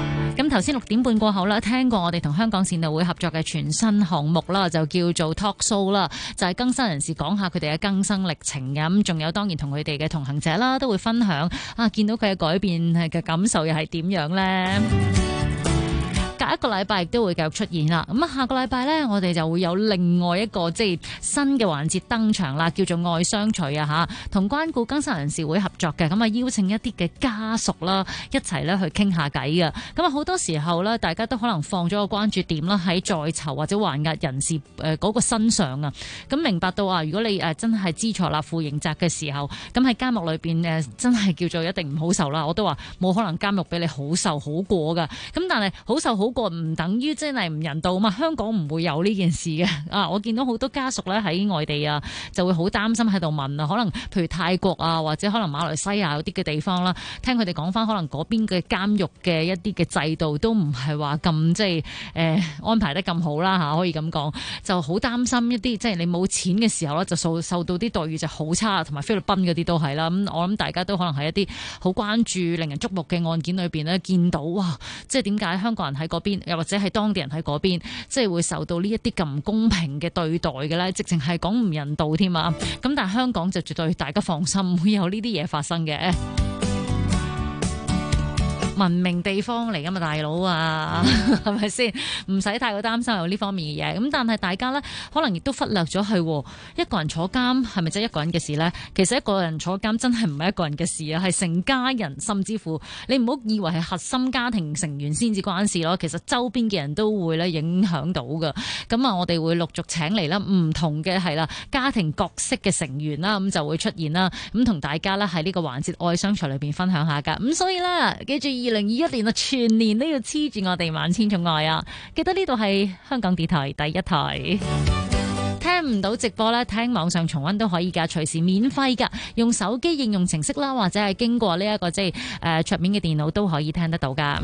咁頭先6點半過後啦，聽過我哋同香港善導會合作嘅全新項目啦，就叫做 Talk Show 啦，就係更生人士講下佢哋嘅更生歷程嘅。咁仲有當然同佢哋嘅同行者啦，都會分享見到佢嘅改變嘅感受又係點樣呢？隔一個禮拜亦都會繼續出現啦。咁下個禮拜呢，我哋就會有另外一個即係新嘅環節登場啦，叫做愛相隨啊嚇，同關顧更生人士會合作嘅。咁啊邀請一啲嘅家屬啦，一齊咧去傾下偈嘅。咁啊好多時候呢，大家都可能放咗個關注點啦喺在囚或者還押人士嗰個身上啊。咁明白到如果你真係知錯啦負刑責嘅時候，咁喺監獄裏邊真係叫做一定唔好受啦。我都話冇可能監獄俾你好受好過噶。咁但係好受好過唔等於真係唔人道嘛，香港唔會有呢件事嘅。我見到好多家屬咧喺外地就會好擔心喺度問可能譬如泰國或者可能馬來西亞嗰啲嘅地方啦，聽佢哋講翻可能嗰邊嘅監獄嘅一啲嘅制度都唔係話咁即係安排得咁好啦可以咁講，就好擔心一啲即係你冇錢嘅時候咧就受到啲待遇就好差，同埋菲律賓嗰啲都係啦。咁我諗大家都可能喺一啲好關注令人矚目嘅案件裏邊咧見到即係點解香港人喺嗰邊又或者係當地人喺嗰邊，即係會受到呢一啲咁唔公平嘅對待嘅咧，直情係講唔人道添啊！咁但係香港就絕對大家放心，唔會有呢啲嘢發生嘅。文明地方嚟噶嘛，大佬係咪先？唔使太過擔心有呢方面嘅嘢。咁但係大家呢，可能亦都忽略咗係一個人坐監係咪真係一個人嘅事呢？其實一個人坐監真係唔係一個人嘅事啊，係成家人，甚至乎你唔好以為係核心家庭成員先至關事咯。其實周邊嘅人都會咧影響到噶。咁我哋會陸續請嚟啦，唔同嘅係啦家庭角色嘅成員啦，咁就會出現啦。咁同大家咧喺呢個環節愛相隨裏邊分享下噶。咁所以呢，記住2021年全年都要黐住我哋萬千寵愛啊！記得呢度係香港電台第一台，聽唔到直播咧，聽網上重溫都可以噶，隨時免費噶，用手機應用程式啦，或者係經過呢一個即係桌面嘅電腦都可以聽得到噶。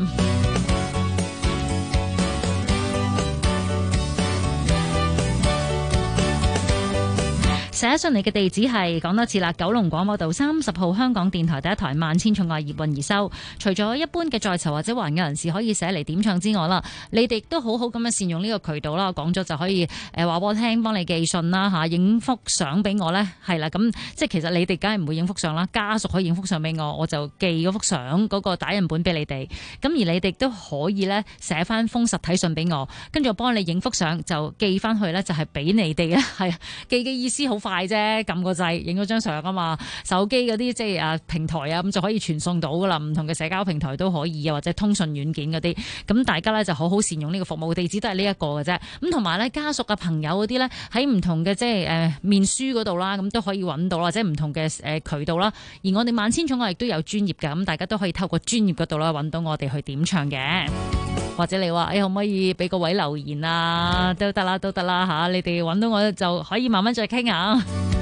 寫信嚟嘅地址係講多次啦，九龍廣播道30號香港電台第一台萬千寵愛葉韻儀收。除咗一般嘅在囚或者還押人士可以寫嚟點唱之外啦，你哋都好好咁樣善用呢個渠道啦。講咗就可以話俾我聽，幫你寄信啦嚇，影幅相俾我呢。係啦，咁即係其實你哋梗係唔會影幅相啦，家屬可以影幅相俾我，我就寄嗰幅相嗰個打印本俾你哋。咁而你哋都可以呢寫翻封實體信俾我，跟住我幫你影幅相就寄翻去呢，就係俾你哋咧。係寄嘅意思好快啫，撳個掣影咗張相啊嘛，手機嗰啲即係平台咁就可以傳送到噶啦，唔同嘅社交平台都可以啊，或者通訊軟件嗰啲，咁大家咧就好好善用呢個服務，地址都係呢一個嘅啫。咁同埋咧家屬嘅朋友嗰啲咧喺唔同嘅即係面書嗰度啦，咁都可以揾到，或者唔同嘅渠道啦。而我哋萬千寵愛亦都有專頁㗎，咁大家都可以透過專頁嗰度啦揾到我哋去點唱嘅。或者你話可唔可以俾個位留言啊？都得啦，都得啦嚇！你哋揾到我就可以慢慢再傾下。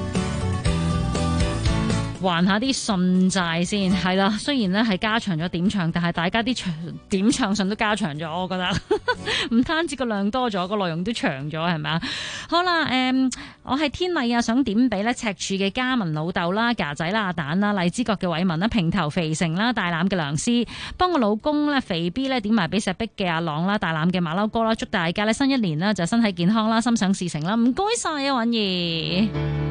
還下啲信債先，係啦。雖然咧係加長咗點唱，但係大家啲點唱信都加長咗，我覺得唔單止個量多咗，個內容都長咗，係咪啊？好啦，我係天麗啊，想點俾咧赤柱嘅嘉文老豆啦、架仔啦、阿蛋啦、荔枝角嘅偉文啦、平頭肥成啦、大欖嘅梁師，幫我老公咧肥 B 咧點埋俾石壁嘅阿朗啦、大欖嘅馬騮哥啦，祝大家咧新一年啦就身體健康啦、心想事成啦，唔該晒啊，允兒。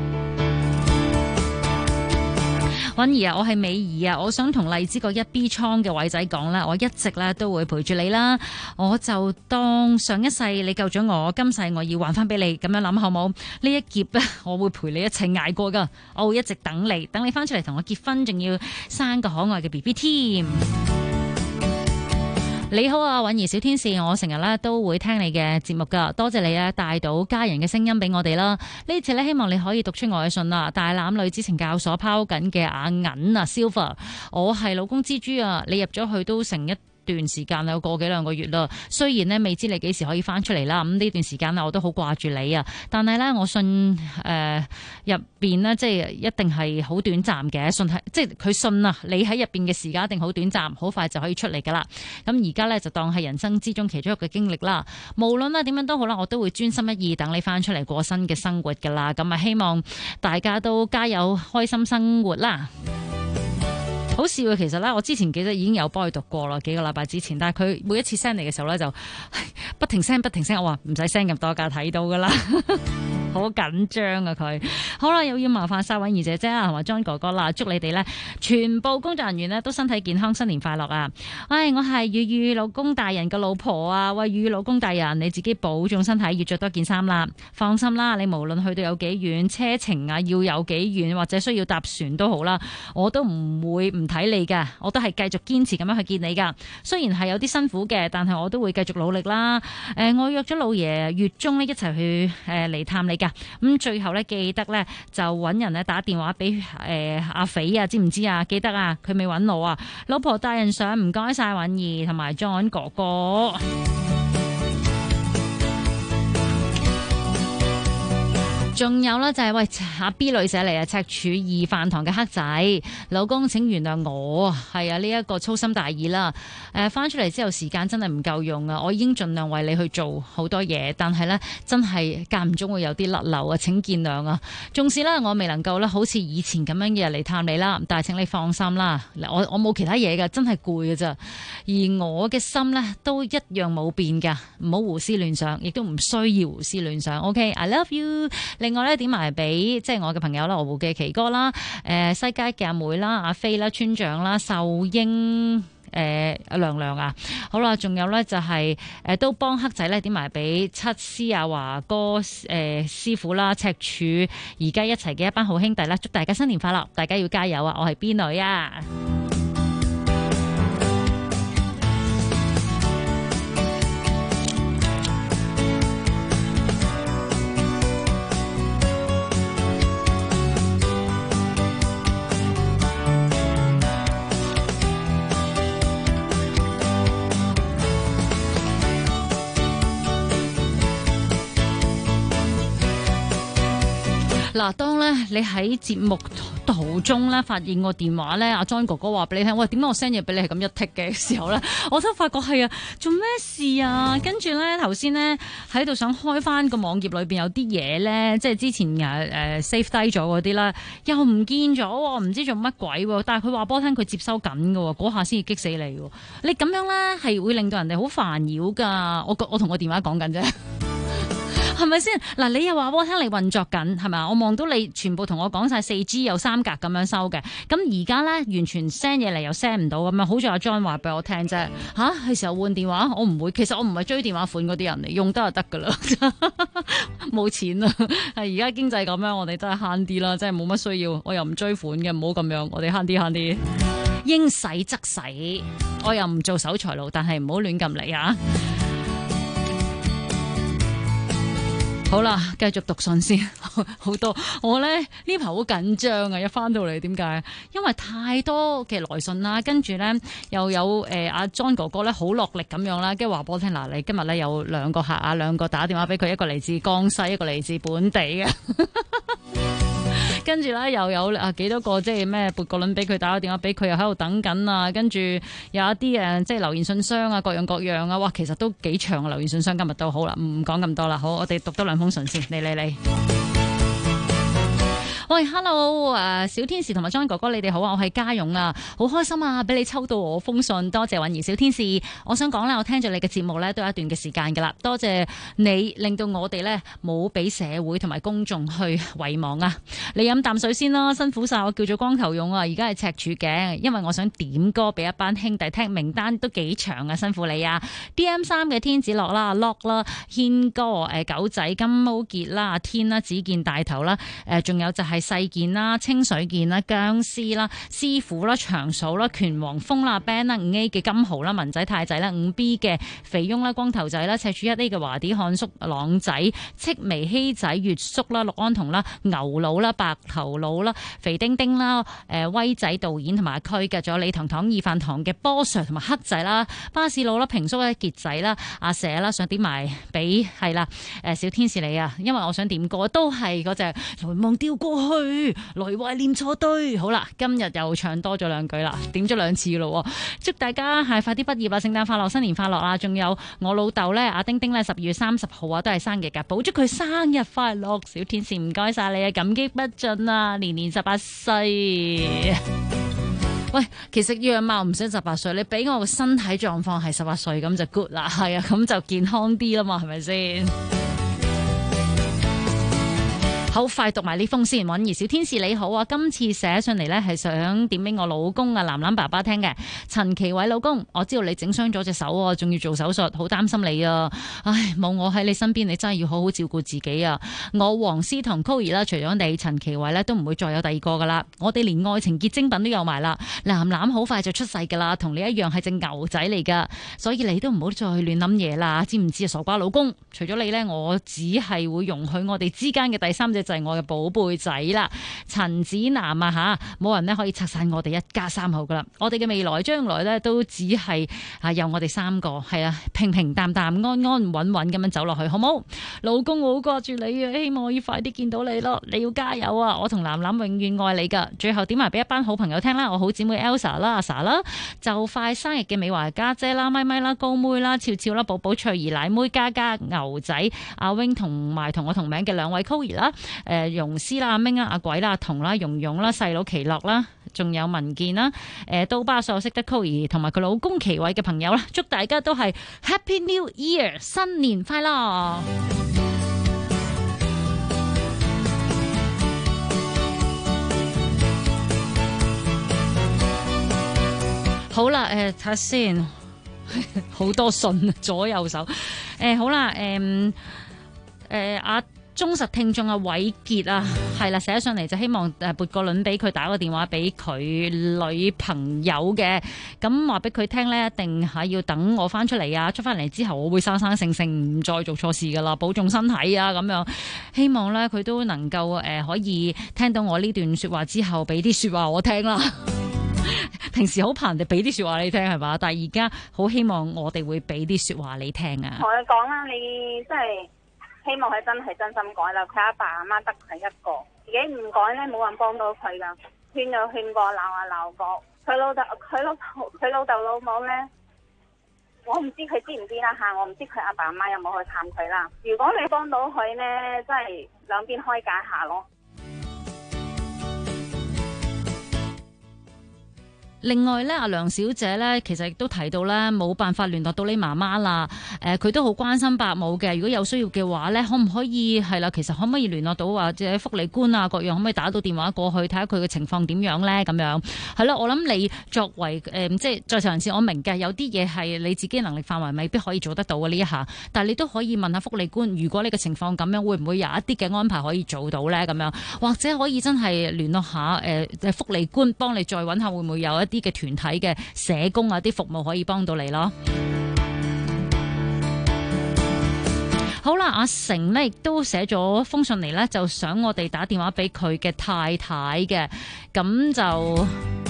允兒啊，我係美儀啊，我想同荔枝角1B 倉嘅偉仔講啦，我一直咧都會陪住你啦，我就當上一世你救咗我，今世我要還翻俾你，咁樣諗好冇？呢一劫咧，我會陪你一齊捱過噶，我會一直等你翻出嚟同我結婚，仲要生個可愛嘅 BB 添。你好啊，允兒小天使，我成日咧都會聽你嘅節目噶，多謝你啊，帶到家人嘅聲音俾我哋啦。呢次咧希望你可以讀出我嘅信啦。大欖女子懲教所拋緊嘅阿銀啊 Silver， 我係老公蜘蛛啊，你入咗去都成一段時間有個幾兩個月啦，雖然呢未知你幾時可以翻出嚟啦，咁呢段時間我都好掛住你啊，但係呢，我信入邊呢，即係一定係好短暫嘅，信係即係佢信啊，你喺入邊嘅時間一定好短暫，好快就可以出嚟噶啦。咁而家呢，就當係人生之中其中一個經歷啦，無論點樣都好啦，我都會專心一意等你翻出嚟過新嘅生活噶啦。咁啊，希望大家都加油開心生活啦。好好笑嘅，其實咧，我之前記得已經有幫佢讀過啦，幾個禮拜之前，但係佢每一次 send 嚟嘅時候咧，就不停 send 不停 send，我話唔使 send 咁多㗎，睇到㗎啦。好緊張啊佢，好啦，又要麻煩晒允儀姐姐啊，同埋 John 哥哥啦，祝你哋呢全部工作人員呢都身體健康，新年快樂啊！唉，我係雨雨老公大人嘅老婆啊，喂，雨雨老公大人，你自己保重身體，要着多件衫啦。放心啦，你無論去到有幾遠，車程啊要有幾遠，或者需要搭船都好啦，我都唔會唔睇你㗎，我都係繼續堅持咁樣去見你㗎。雖然係有啲辛苦嘅，但係我都會繼續努力啦。我約咗老爺月中呢一齊去嚟探你㗎。咁最後咧，記得咧就揾人咧打電話俾阿肥啊，知唔知啊？記得啊，佢未揾我啊。老婆大人上，唔該晒允儀同埋 John 哥哥。仲有咧就係喂阿 B 女寫嚟啊，赤柱二飯堂嘅黑仔，老公請原諒我，係啊呢一個粗心大意啦。翻出嚟之後時間真係唔夠用啊，我已經盡量為你去做好多嘢，但係咧真係間唔中會有啲甩漏啊，請見諒啊。縱使咧我未能夠咧好似以前咁樣嘅嚟探你啦，但係請你放心啦，我冇其他嘢㗎，真係攰㗎咋。而我嘅心咧都一樣冇變㗎，唔好胡思亂想，亦都唔需要胡思亂想。OK，I love you。另外咧點埋俾即係我嘅朋友啦，羅湖嘅奇哥啦，西街嘅阿妹啦，阿飛啦，村長啦，秀英，阿亮亮啊，好啦，仲有咧就係都幫黑仔咧點埋俾七師阿華哥師傅啦，赤柱而家一齊嘅一班好兄弟啦，祝大家新年快樂，大家要加油啊！我係 B 女啊。嗱，當咧你喺節目途中咧發現個電話咧，阿 John 哥哥話俾你聽，喂，點解我 send 嘢俾你係咁一剔嘅時候咧，我都發覺係啊，做咩事啊？跟住咧頭先咧喺度想開翻個網頁裏邊有啲嘢咧，即係之前save 低咗嗰啲啦，又唔見咗，唔知做乜鬼喎？但係佢話俾我聽佢接收緊嘅喎，嗰下先至激死你喎！你咁樣咧係會令到人哋好煩擾㗎。我同個電話講緊啫。係咪先？嗱，你又話我聽你運作緊，係咪？我望到你全部同我講晒 4G 有3格咁樣收嘅，咁而家咧完全 send 嘢嚟又 send 唔到咁樣，好在阿 John 話俾我聽啫。吓，係時候換電話，我唔會。其實我唔係追電話款嗰啲人嚟，用得就得噶啦。冇錢啊，係而家經濟咁樣，我哋真係慳啲啦，真係冇乜需要。我又唔追款嘅，唔好咁樣，我哋慳啲，應使則使。我又唔做守財奴，但係唔好亂咁嚟啊！好啦，繼續讀信先，好多我咧呢排好緊張啊！一翻到嚟，點解？因為太多嘅來信啦，跟住咧又有阿 John 哥哥咧好落力咁樣啦，跟住話俾我聽嗱，你今日咧有2個客啊，2個打電話俾佢，一個嚟自江西，一個嚟自本地嘅。跟住咧又有幾多個即係咩撥個輪俾佢，打個電話俾佢，又喺度等緊啊！跟住有一啲即係留言信箱啊，各樣啊，哇！其實都幾長啊，留言信箱今日都好啦，唔講咁多啦，好，我哋讀多2封信先，嚟。喂 ，Hello， 小天使同埋 John 哥哥，你哋好啊！我係家勇啊，好開心啊，俾你抽到我封信，多謝允兒小天使。我想講咧，我聽咗你嘅節目咧都有一段嘅時間噶啦，多謝你令到我哋咧冇俾社會同埋公眾去遺忘啊！你飲啖水先啦，辛苦晒，我叫做光頭勇啊，而家係赤柱嘅，因為我想點歌俾一班兄弟聽，名單都幾長啊，辛苦你啊 ！DM3 嘅天子樂啦、Lock 啦、軒哥、狗仔、金毛傑啦、天啦、子健大頭啦，仲有就係細健啦、清水健啦、僵屍啦、師傅啦、長嫂啦、拳王峰啦、Ben 啦、5A 嘅金豪啦、文仔太仔啦、5B 嘅肥翁啦、光頭仔啦、赤柱1A 嘅華啲漢叔、朗仔、戚眉希仔、月叔啦、陸安彤啦、牛佬啦、白頭佬啦、肥丁丁啦、威仔導演同埋阿區嘅，仲有李糖糖二飯堂嘅波 Sir 同埋黑仔啦、巴士佬啦、平叔啦、傑仔啦、阿社啦，想點埋俾係啦小天使你啊，因為我想點歌都係嗰隻來忘掉過去，來懷念錯對。好啦，今日又唱多咗2句啦，點咗2次咯。祝大家係快啲畢業啦，聖誕快樂，新年快樂啦！仲有我老豆咧，阿丁丁咧，12月30號啊，都係生日噶，保祝佢生日快樂，小天使唔該晒你啊，感激不盡啊，年年18歲。 喂，其實樣貌唔使18歲，你俾我個身體狀況係18歲咁就 good 啦，係啊，咁就健康啲啦嘛，係咪先？好快讀埋呢封先，韻兒小天使你好啊！今次寫上嚟呢係想點俾我老公啊藍藍爸爸聽嘅。陳其偉老公，我知道你整傷咗隻手啊，仲要做手術，好擔心你啊！唉，冇我喺你身邊，你真係要好好照顧自己啊！我黃思同 Koey 啦，除咗你陳其偉呢，都唔會再有第二個噶啦。我哋連愛情結晶品都有埋啦。藍藍好快就出世噶啦，同你一樣係隻牛仔嚟噶，所以你都唔好再亂諗嘢啦，知唔知啊？傻瓜老公，除咗你呢，我只係會容許我哋之間嘅第三者就係我嘅寶貝仔啦，陳子南啊吓，冇人呢可以拆散我哋一家三口噶啦，我哋嘅未來將來呢，都只係有我哋3個，係啊，平平淡淡、安安穩穩咁樣走落去，好冇？老公我好掛住你啊，希望可以快啲見到你咯，你要加油啊！我同藍藍永遠愛你噶。最後點埋俾一班好朋友聽啦，我好姊妹 Elsa 啦、阿 Sa 啦，就快生日嘅美華家姐啦、咪咪啦、高妹啦、俏俏啦、寶寶、翠兒、奶妹、嘉嘉、牛仔、阿 wing 同埋同我同名嘅2位 Koey 啦，容師啦、阿明啊、阿鬼啦、阿彤啦、蓉蓉啦、細佬奇樂啦，仲有文健啦，刀疤所有識得 Koey 同埋佢老公奇偉嘅朋友啦，祝大家都係 Happy New Year， 新年快樂！好啦，睇下先，好多信左右手，好啦，阿忠實聽眾阿偉傑啊，係啦，寫上嚟就希望撥個輪俾佢，打個電話俾佢女朋友嘅，咁話俾佢聽呢，一定係要等我翻出嚟啊，出翻嚟之後我會生生性性唔再做錯事噶啦，保重身體啊，咁樣希望呢，佢都能夠可以聽到我呢段說話之後，俾啲說話我聽啦。平時好怕人哋俾啲說話你聽係嘛，但係而家好希望我哋會俾啲說話你聽啊。 同佢講啦，你真係希望佢真係真心改啦。佢阿爸阿媽得佢一個，自己唔改咧，冇人幫到佢噶。勸就勸過，鬧啊鬧過。佢老豆老母咧，我唔知佢知唔知啦吓，我唔知佢阿爸阿媽有冇去探佢啦。如果你幫到佢咧，真係兩邊開解下咯。 另外咧，阿梁小姐咧，其實亦都提到咧，冇辦法聯絡到你媽媽啦。佢都好關心伯母嘅。如果有需要嘅話咧，可唔可以係啦？其實可唔可以聯絡到或者福利官啊各樣，可唔可以打到電話過去睇下佢嘅情況點樣咧？咁樣係啦。我諗你作為即係在場人士，我明嘅有啲嘢係你自己能力範圍未必可以做得到嘅呢一下，但係你都可以問下福利官，如果你嘅情況咁樣，會唔會有一啲嘅安排可以做到咧？咁樣或者可以真係聯絡下福利官，幫你再揾下會唔會有一啲嘅團體嘅社工啊，啲服務可以幫到你咯。好啦，阿成呢亦都寫咗封信嚟呢，就想我哋打電話俾佢嘅太太嘅，咁就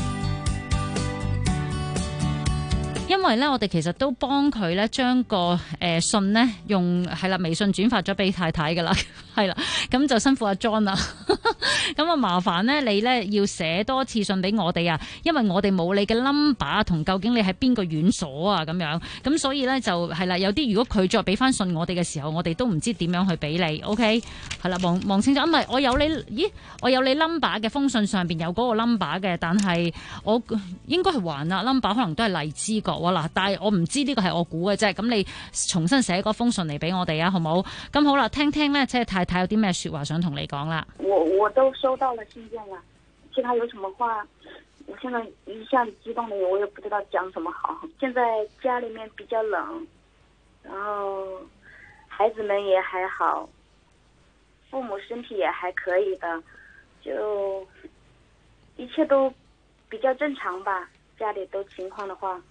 因為咧，我哋其實都幫佢咧將個信呢用係啦微信轉發咗俾太太噶啦，係啦，咁就辛苦阿 John 啦。咁啊麻煩呢，你呢要寫多次信俾我哋啊，因為我哋冇你嘅 number 同究竟你係邊個院所啊咁樣，咁所以呢，就係啦，有啲如果佢再俾翻信我哋嘅時候，我哋都唔知點樣去俾你 ，OK？ 係啦，望清楚，唔係我有你，咦？我有你 number 嘅封信上邊有嗰個 number 嘅，但係我應該係還啦 number， 可能都係荔枝角嗱，但係我唔知呢個係我估嘅啫，咁你重新寫嗰封信嚟俾我哋啊，好冇？咁好啦，聽聽呢，即係太太有啲咩說話想同你講啦。 我都收到了信件了，其他有什麼話，我現在一下子激動的我也不知道講什麼好。現在家裏面比較冷，然後孩子們也還好，父母身體也還可以的，就一切都比較正常吧。家裏都情況的話，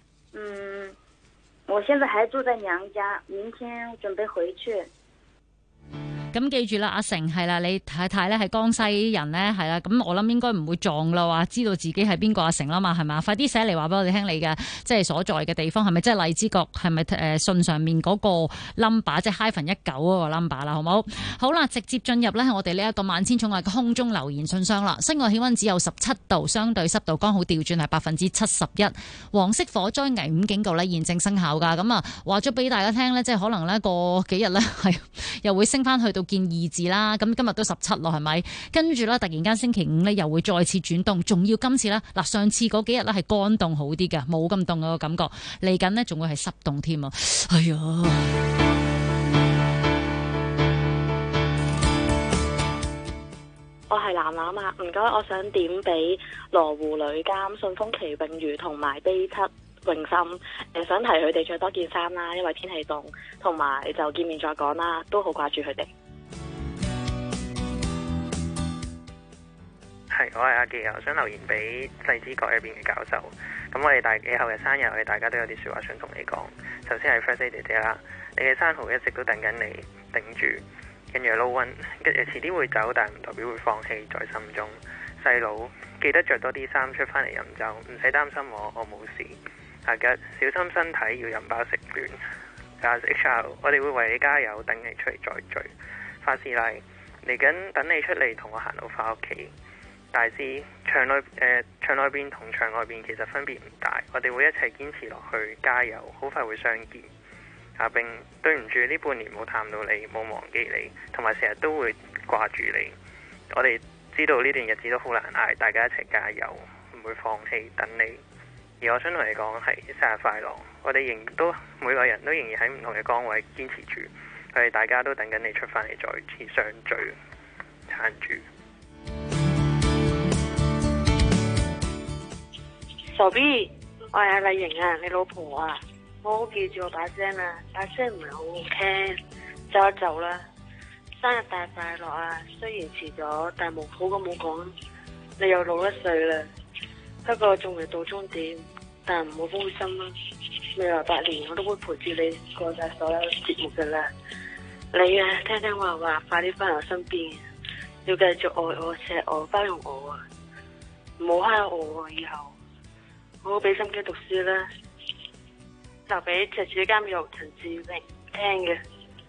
我現在還住在娘家，明天準備回去。 咁記住啦，阿成係啦，你太太咧係江西人咧，係啦，咁我諗應該唔會撞啦，話知道自己係邊個阿成啦嘛，係嘛？快啲寫嚟話俾我哋聽你嘅即係所在嘅地方，係咪即係荔枝角？係咪信上面嗰個 number， 即係 -19 嗰個 number 啦，好唔好？好啦，直接進入咧我哋呢一個萬千寵愛嘅空中留言信箱啦。室外氣溫只有17度，相對濕度剛好調轉係71%，黃色火災危險警告咧現正生效噶。咁啊話咗俾大家聽咧，即係可能咧過幾日咧係又會升翻去到見2字啦。咁今日都17咯，係咪？跟住咧，突然間星期5咧又會再次轉凍，仲要今次咧嗱，上次嗰幾日咧係乾凍好啲嘅，冇咁凍嘅感覺。嚟緊呢仲會係濕凍添啊！哎呀〜 我係藍藍啊，唔該，我想點俾羅湖女監、順風奇泳魚同埋 B7泳心，想提佢哋着多件衫啦，因為天氣凍，同埋就見面再講啦，都好掛住佢哋。 係，我係阿傑，我想留言俾荔枝角入邊嘅教授。咁我哋幾後日生日，我哋大家都有啲説話想同你講。首先係 First Lady 姐姐啦，你嘅生蠔一直都等緊你，頂住。跟住 low one， 跟住遲啲會走，但係唔代表會放棄在心中。細佬記得着多啲衫出返嚟飲酒，唔使擔心我冇事。阿吉小心身體，要飲飽食暖。阿 HR， 我哋會為你加油，等你出嚟再聚。花師奶嚟緊等你出嚟同我行路返屋企。大師場內邊同場外邊其實分別唔大，我哋會一齊堅持落去，加油，好快會相見。阿冰，對唔住呢半年冇探到你，冇忘記你，同埋成日都會掛住你。我哋知道呢段日子都好難捱，大家一齊加油，唔會放棄等你。而我想同你講係生日快樂，我哋每個人都仍然喺唔同嘅崗位堅持住，我哋大家都等緊你出返嚟再次相聚，撐住。 傻 B， 我係阿麗瑩啊，你老婆啊。我好記住我把聲啊，把聲唔係好好聽，走一走啦。生日大快樂啊！雖然遲咗，但係好過冇講。你又老1歲啦，不過仲未到終點，但唔好灰心啦。未來8年我都會陪住你過晒所有節目噶啦。你啊，聽聽話話，快啲翻我身邊，要繼續愛我、錫我、包容我啊！唔好蝦我啊！以後好好俾心機讀書啦。就俾赤柱監獄陳志榮聽嘅。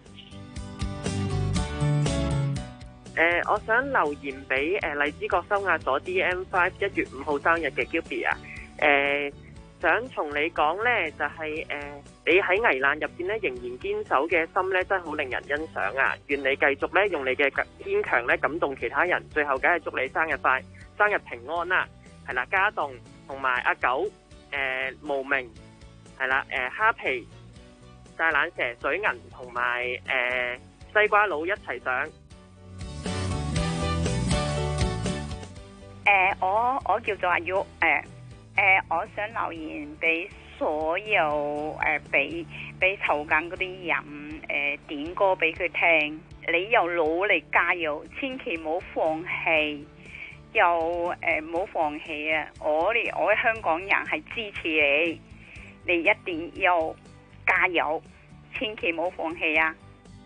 我想留言俾荔枝角收押咗 DM5 1月5號生日嘅 Gilby 啊。想同你講呢，就係你喺危難入邊呢，仍然堅守嘅心呢，真係好令人欣賞啊！願你繼續呢，用你嘅堅強呢，感動其他人。最後梗係祝你生日快，生日平安啦！係啦，家棟同埋阿九無名。係啦，蝦皮、大懶蛇、水銀同埋西瓜佬一齊上。 我叫做阿 U， 我想留言俾所有俾囚禁嗰啲人，點歌俾佢聽。你又努力加油，千祈唔好放棄，又唔好放棄啊！我香港人係支持你。你一定要加油，千祈唔好放棄啊！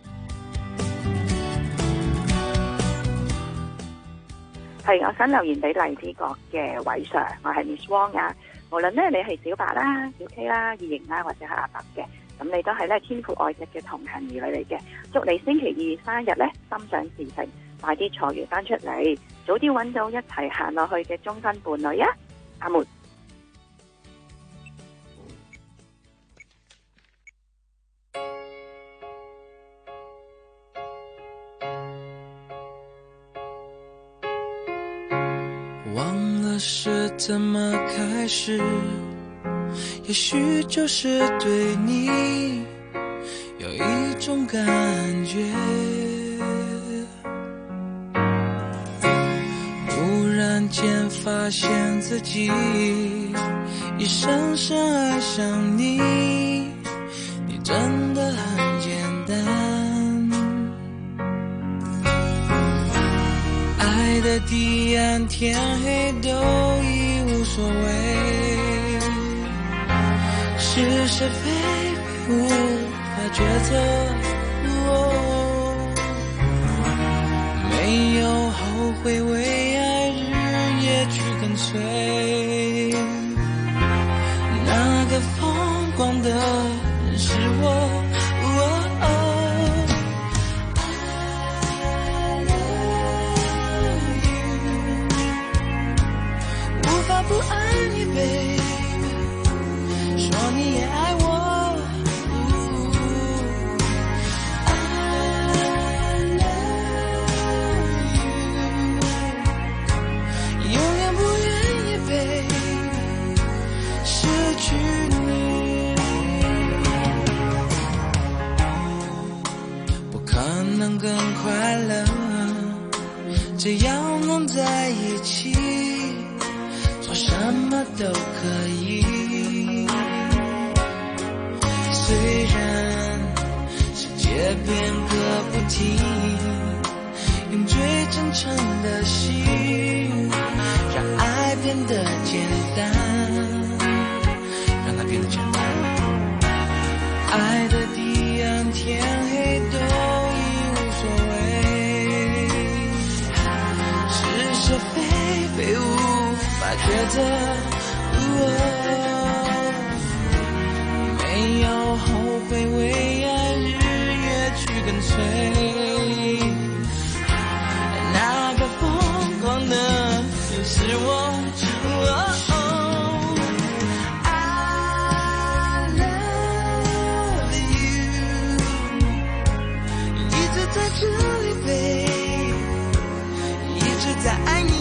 係，我想留言俾荔枝角嘅偉 Sir， 我係 Miss Wong 啊。無論咧你係小白啦、小 K 啦、二型啦，或者係阿伯嘅，咁你都係咧天父愛錫嘅同行兒女嚟嘅。祝你星期2生日咧心想事成，快啲坐完班出嚟，早啲揾到一齊行落去嘅終身伴侶啊！阿門。 是怎麼開始，也許就是對你有一種感覺，忽然間發現自己已深深愛上你，你真的很簡單，愛的彼岸天黑都已無所謂，是是非非無法抉擇，沒有後悔，為愛日夜去跟隨，那個瘋狂的人是我。不愛你 baby， 說你也愛我，I love 只要能在一起，做什么都可以。虽然世界变个不停，用最真诚的心，让爱变得简单，让它变得简单。爱的彼岸，天黑都已无所谓，是是非非无法抉择。没有后悔，为爱日夜去跟随。那个疯狂的是我。I love you， 一直在这里，babe， 一直在爱你。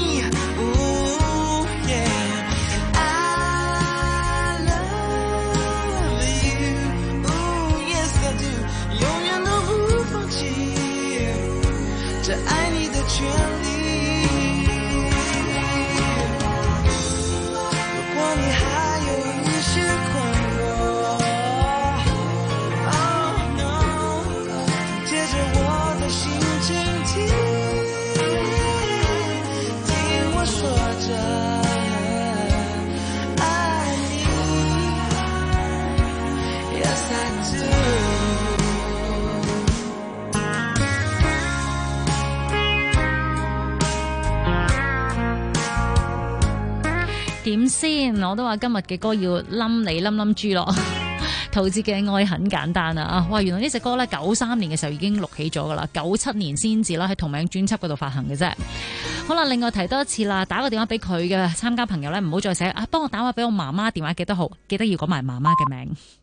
这爱你的权利。如果你还有一些困惑 ，Oh no， 借着我的心倾听，听我说着爱你 ，Yes I do。 點先？我都話今日嘅歌要冧你冧冧豬咯。陶喆嘅愛很簡單啊！哇，原來呢隻歌咧93年嘅時候已經錄起咗噶啦，97年先至啦喺同名專輯嗰度發行嘅啫。好啦，另外提多一次啦，打個電話俾佢嘅參加朋友咧，唔好再寫啊，幫我打話俾我媽媽電話記得好，記得要講埋媽媽嘅名。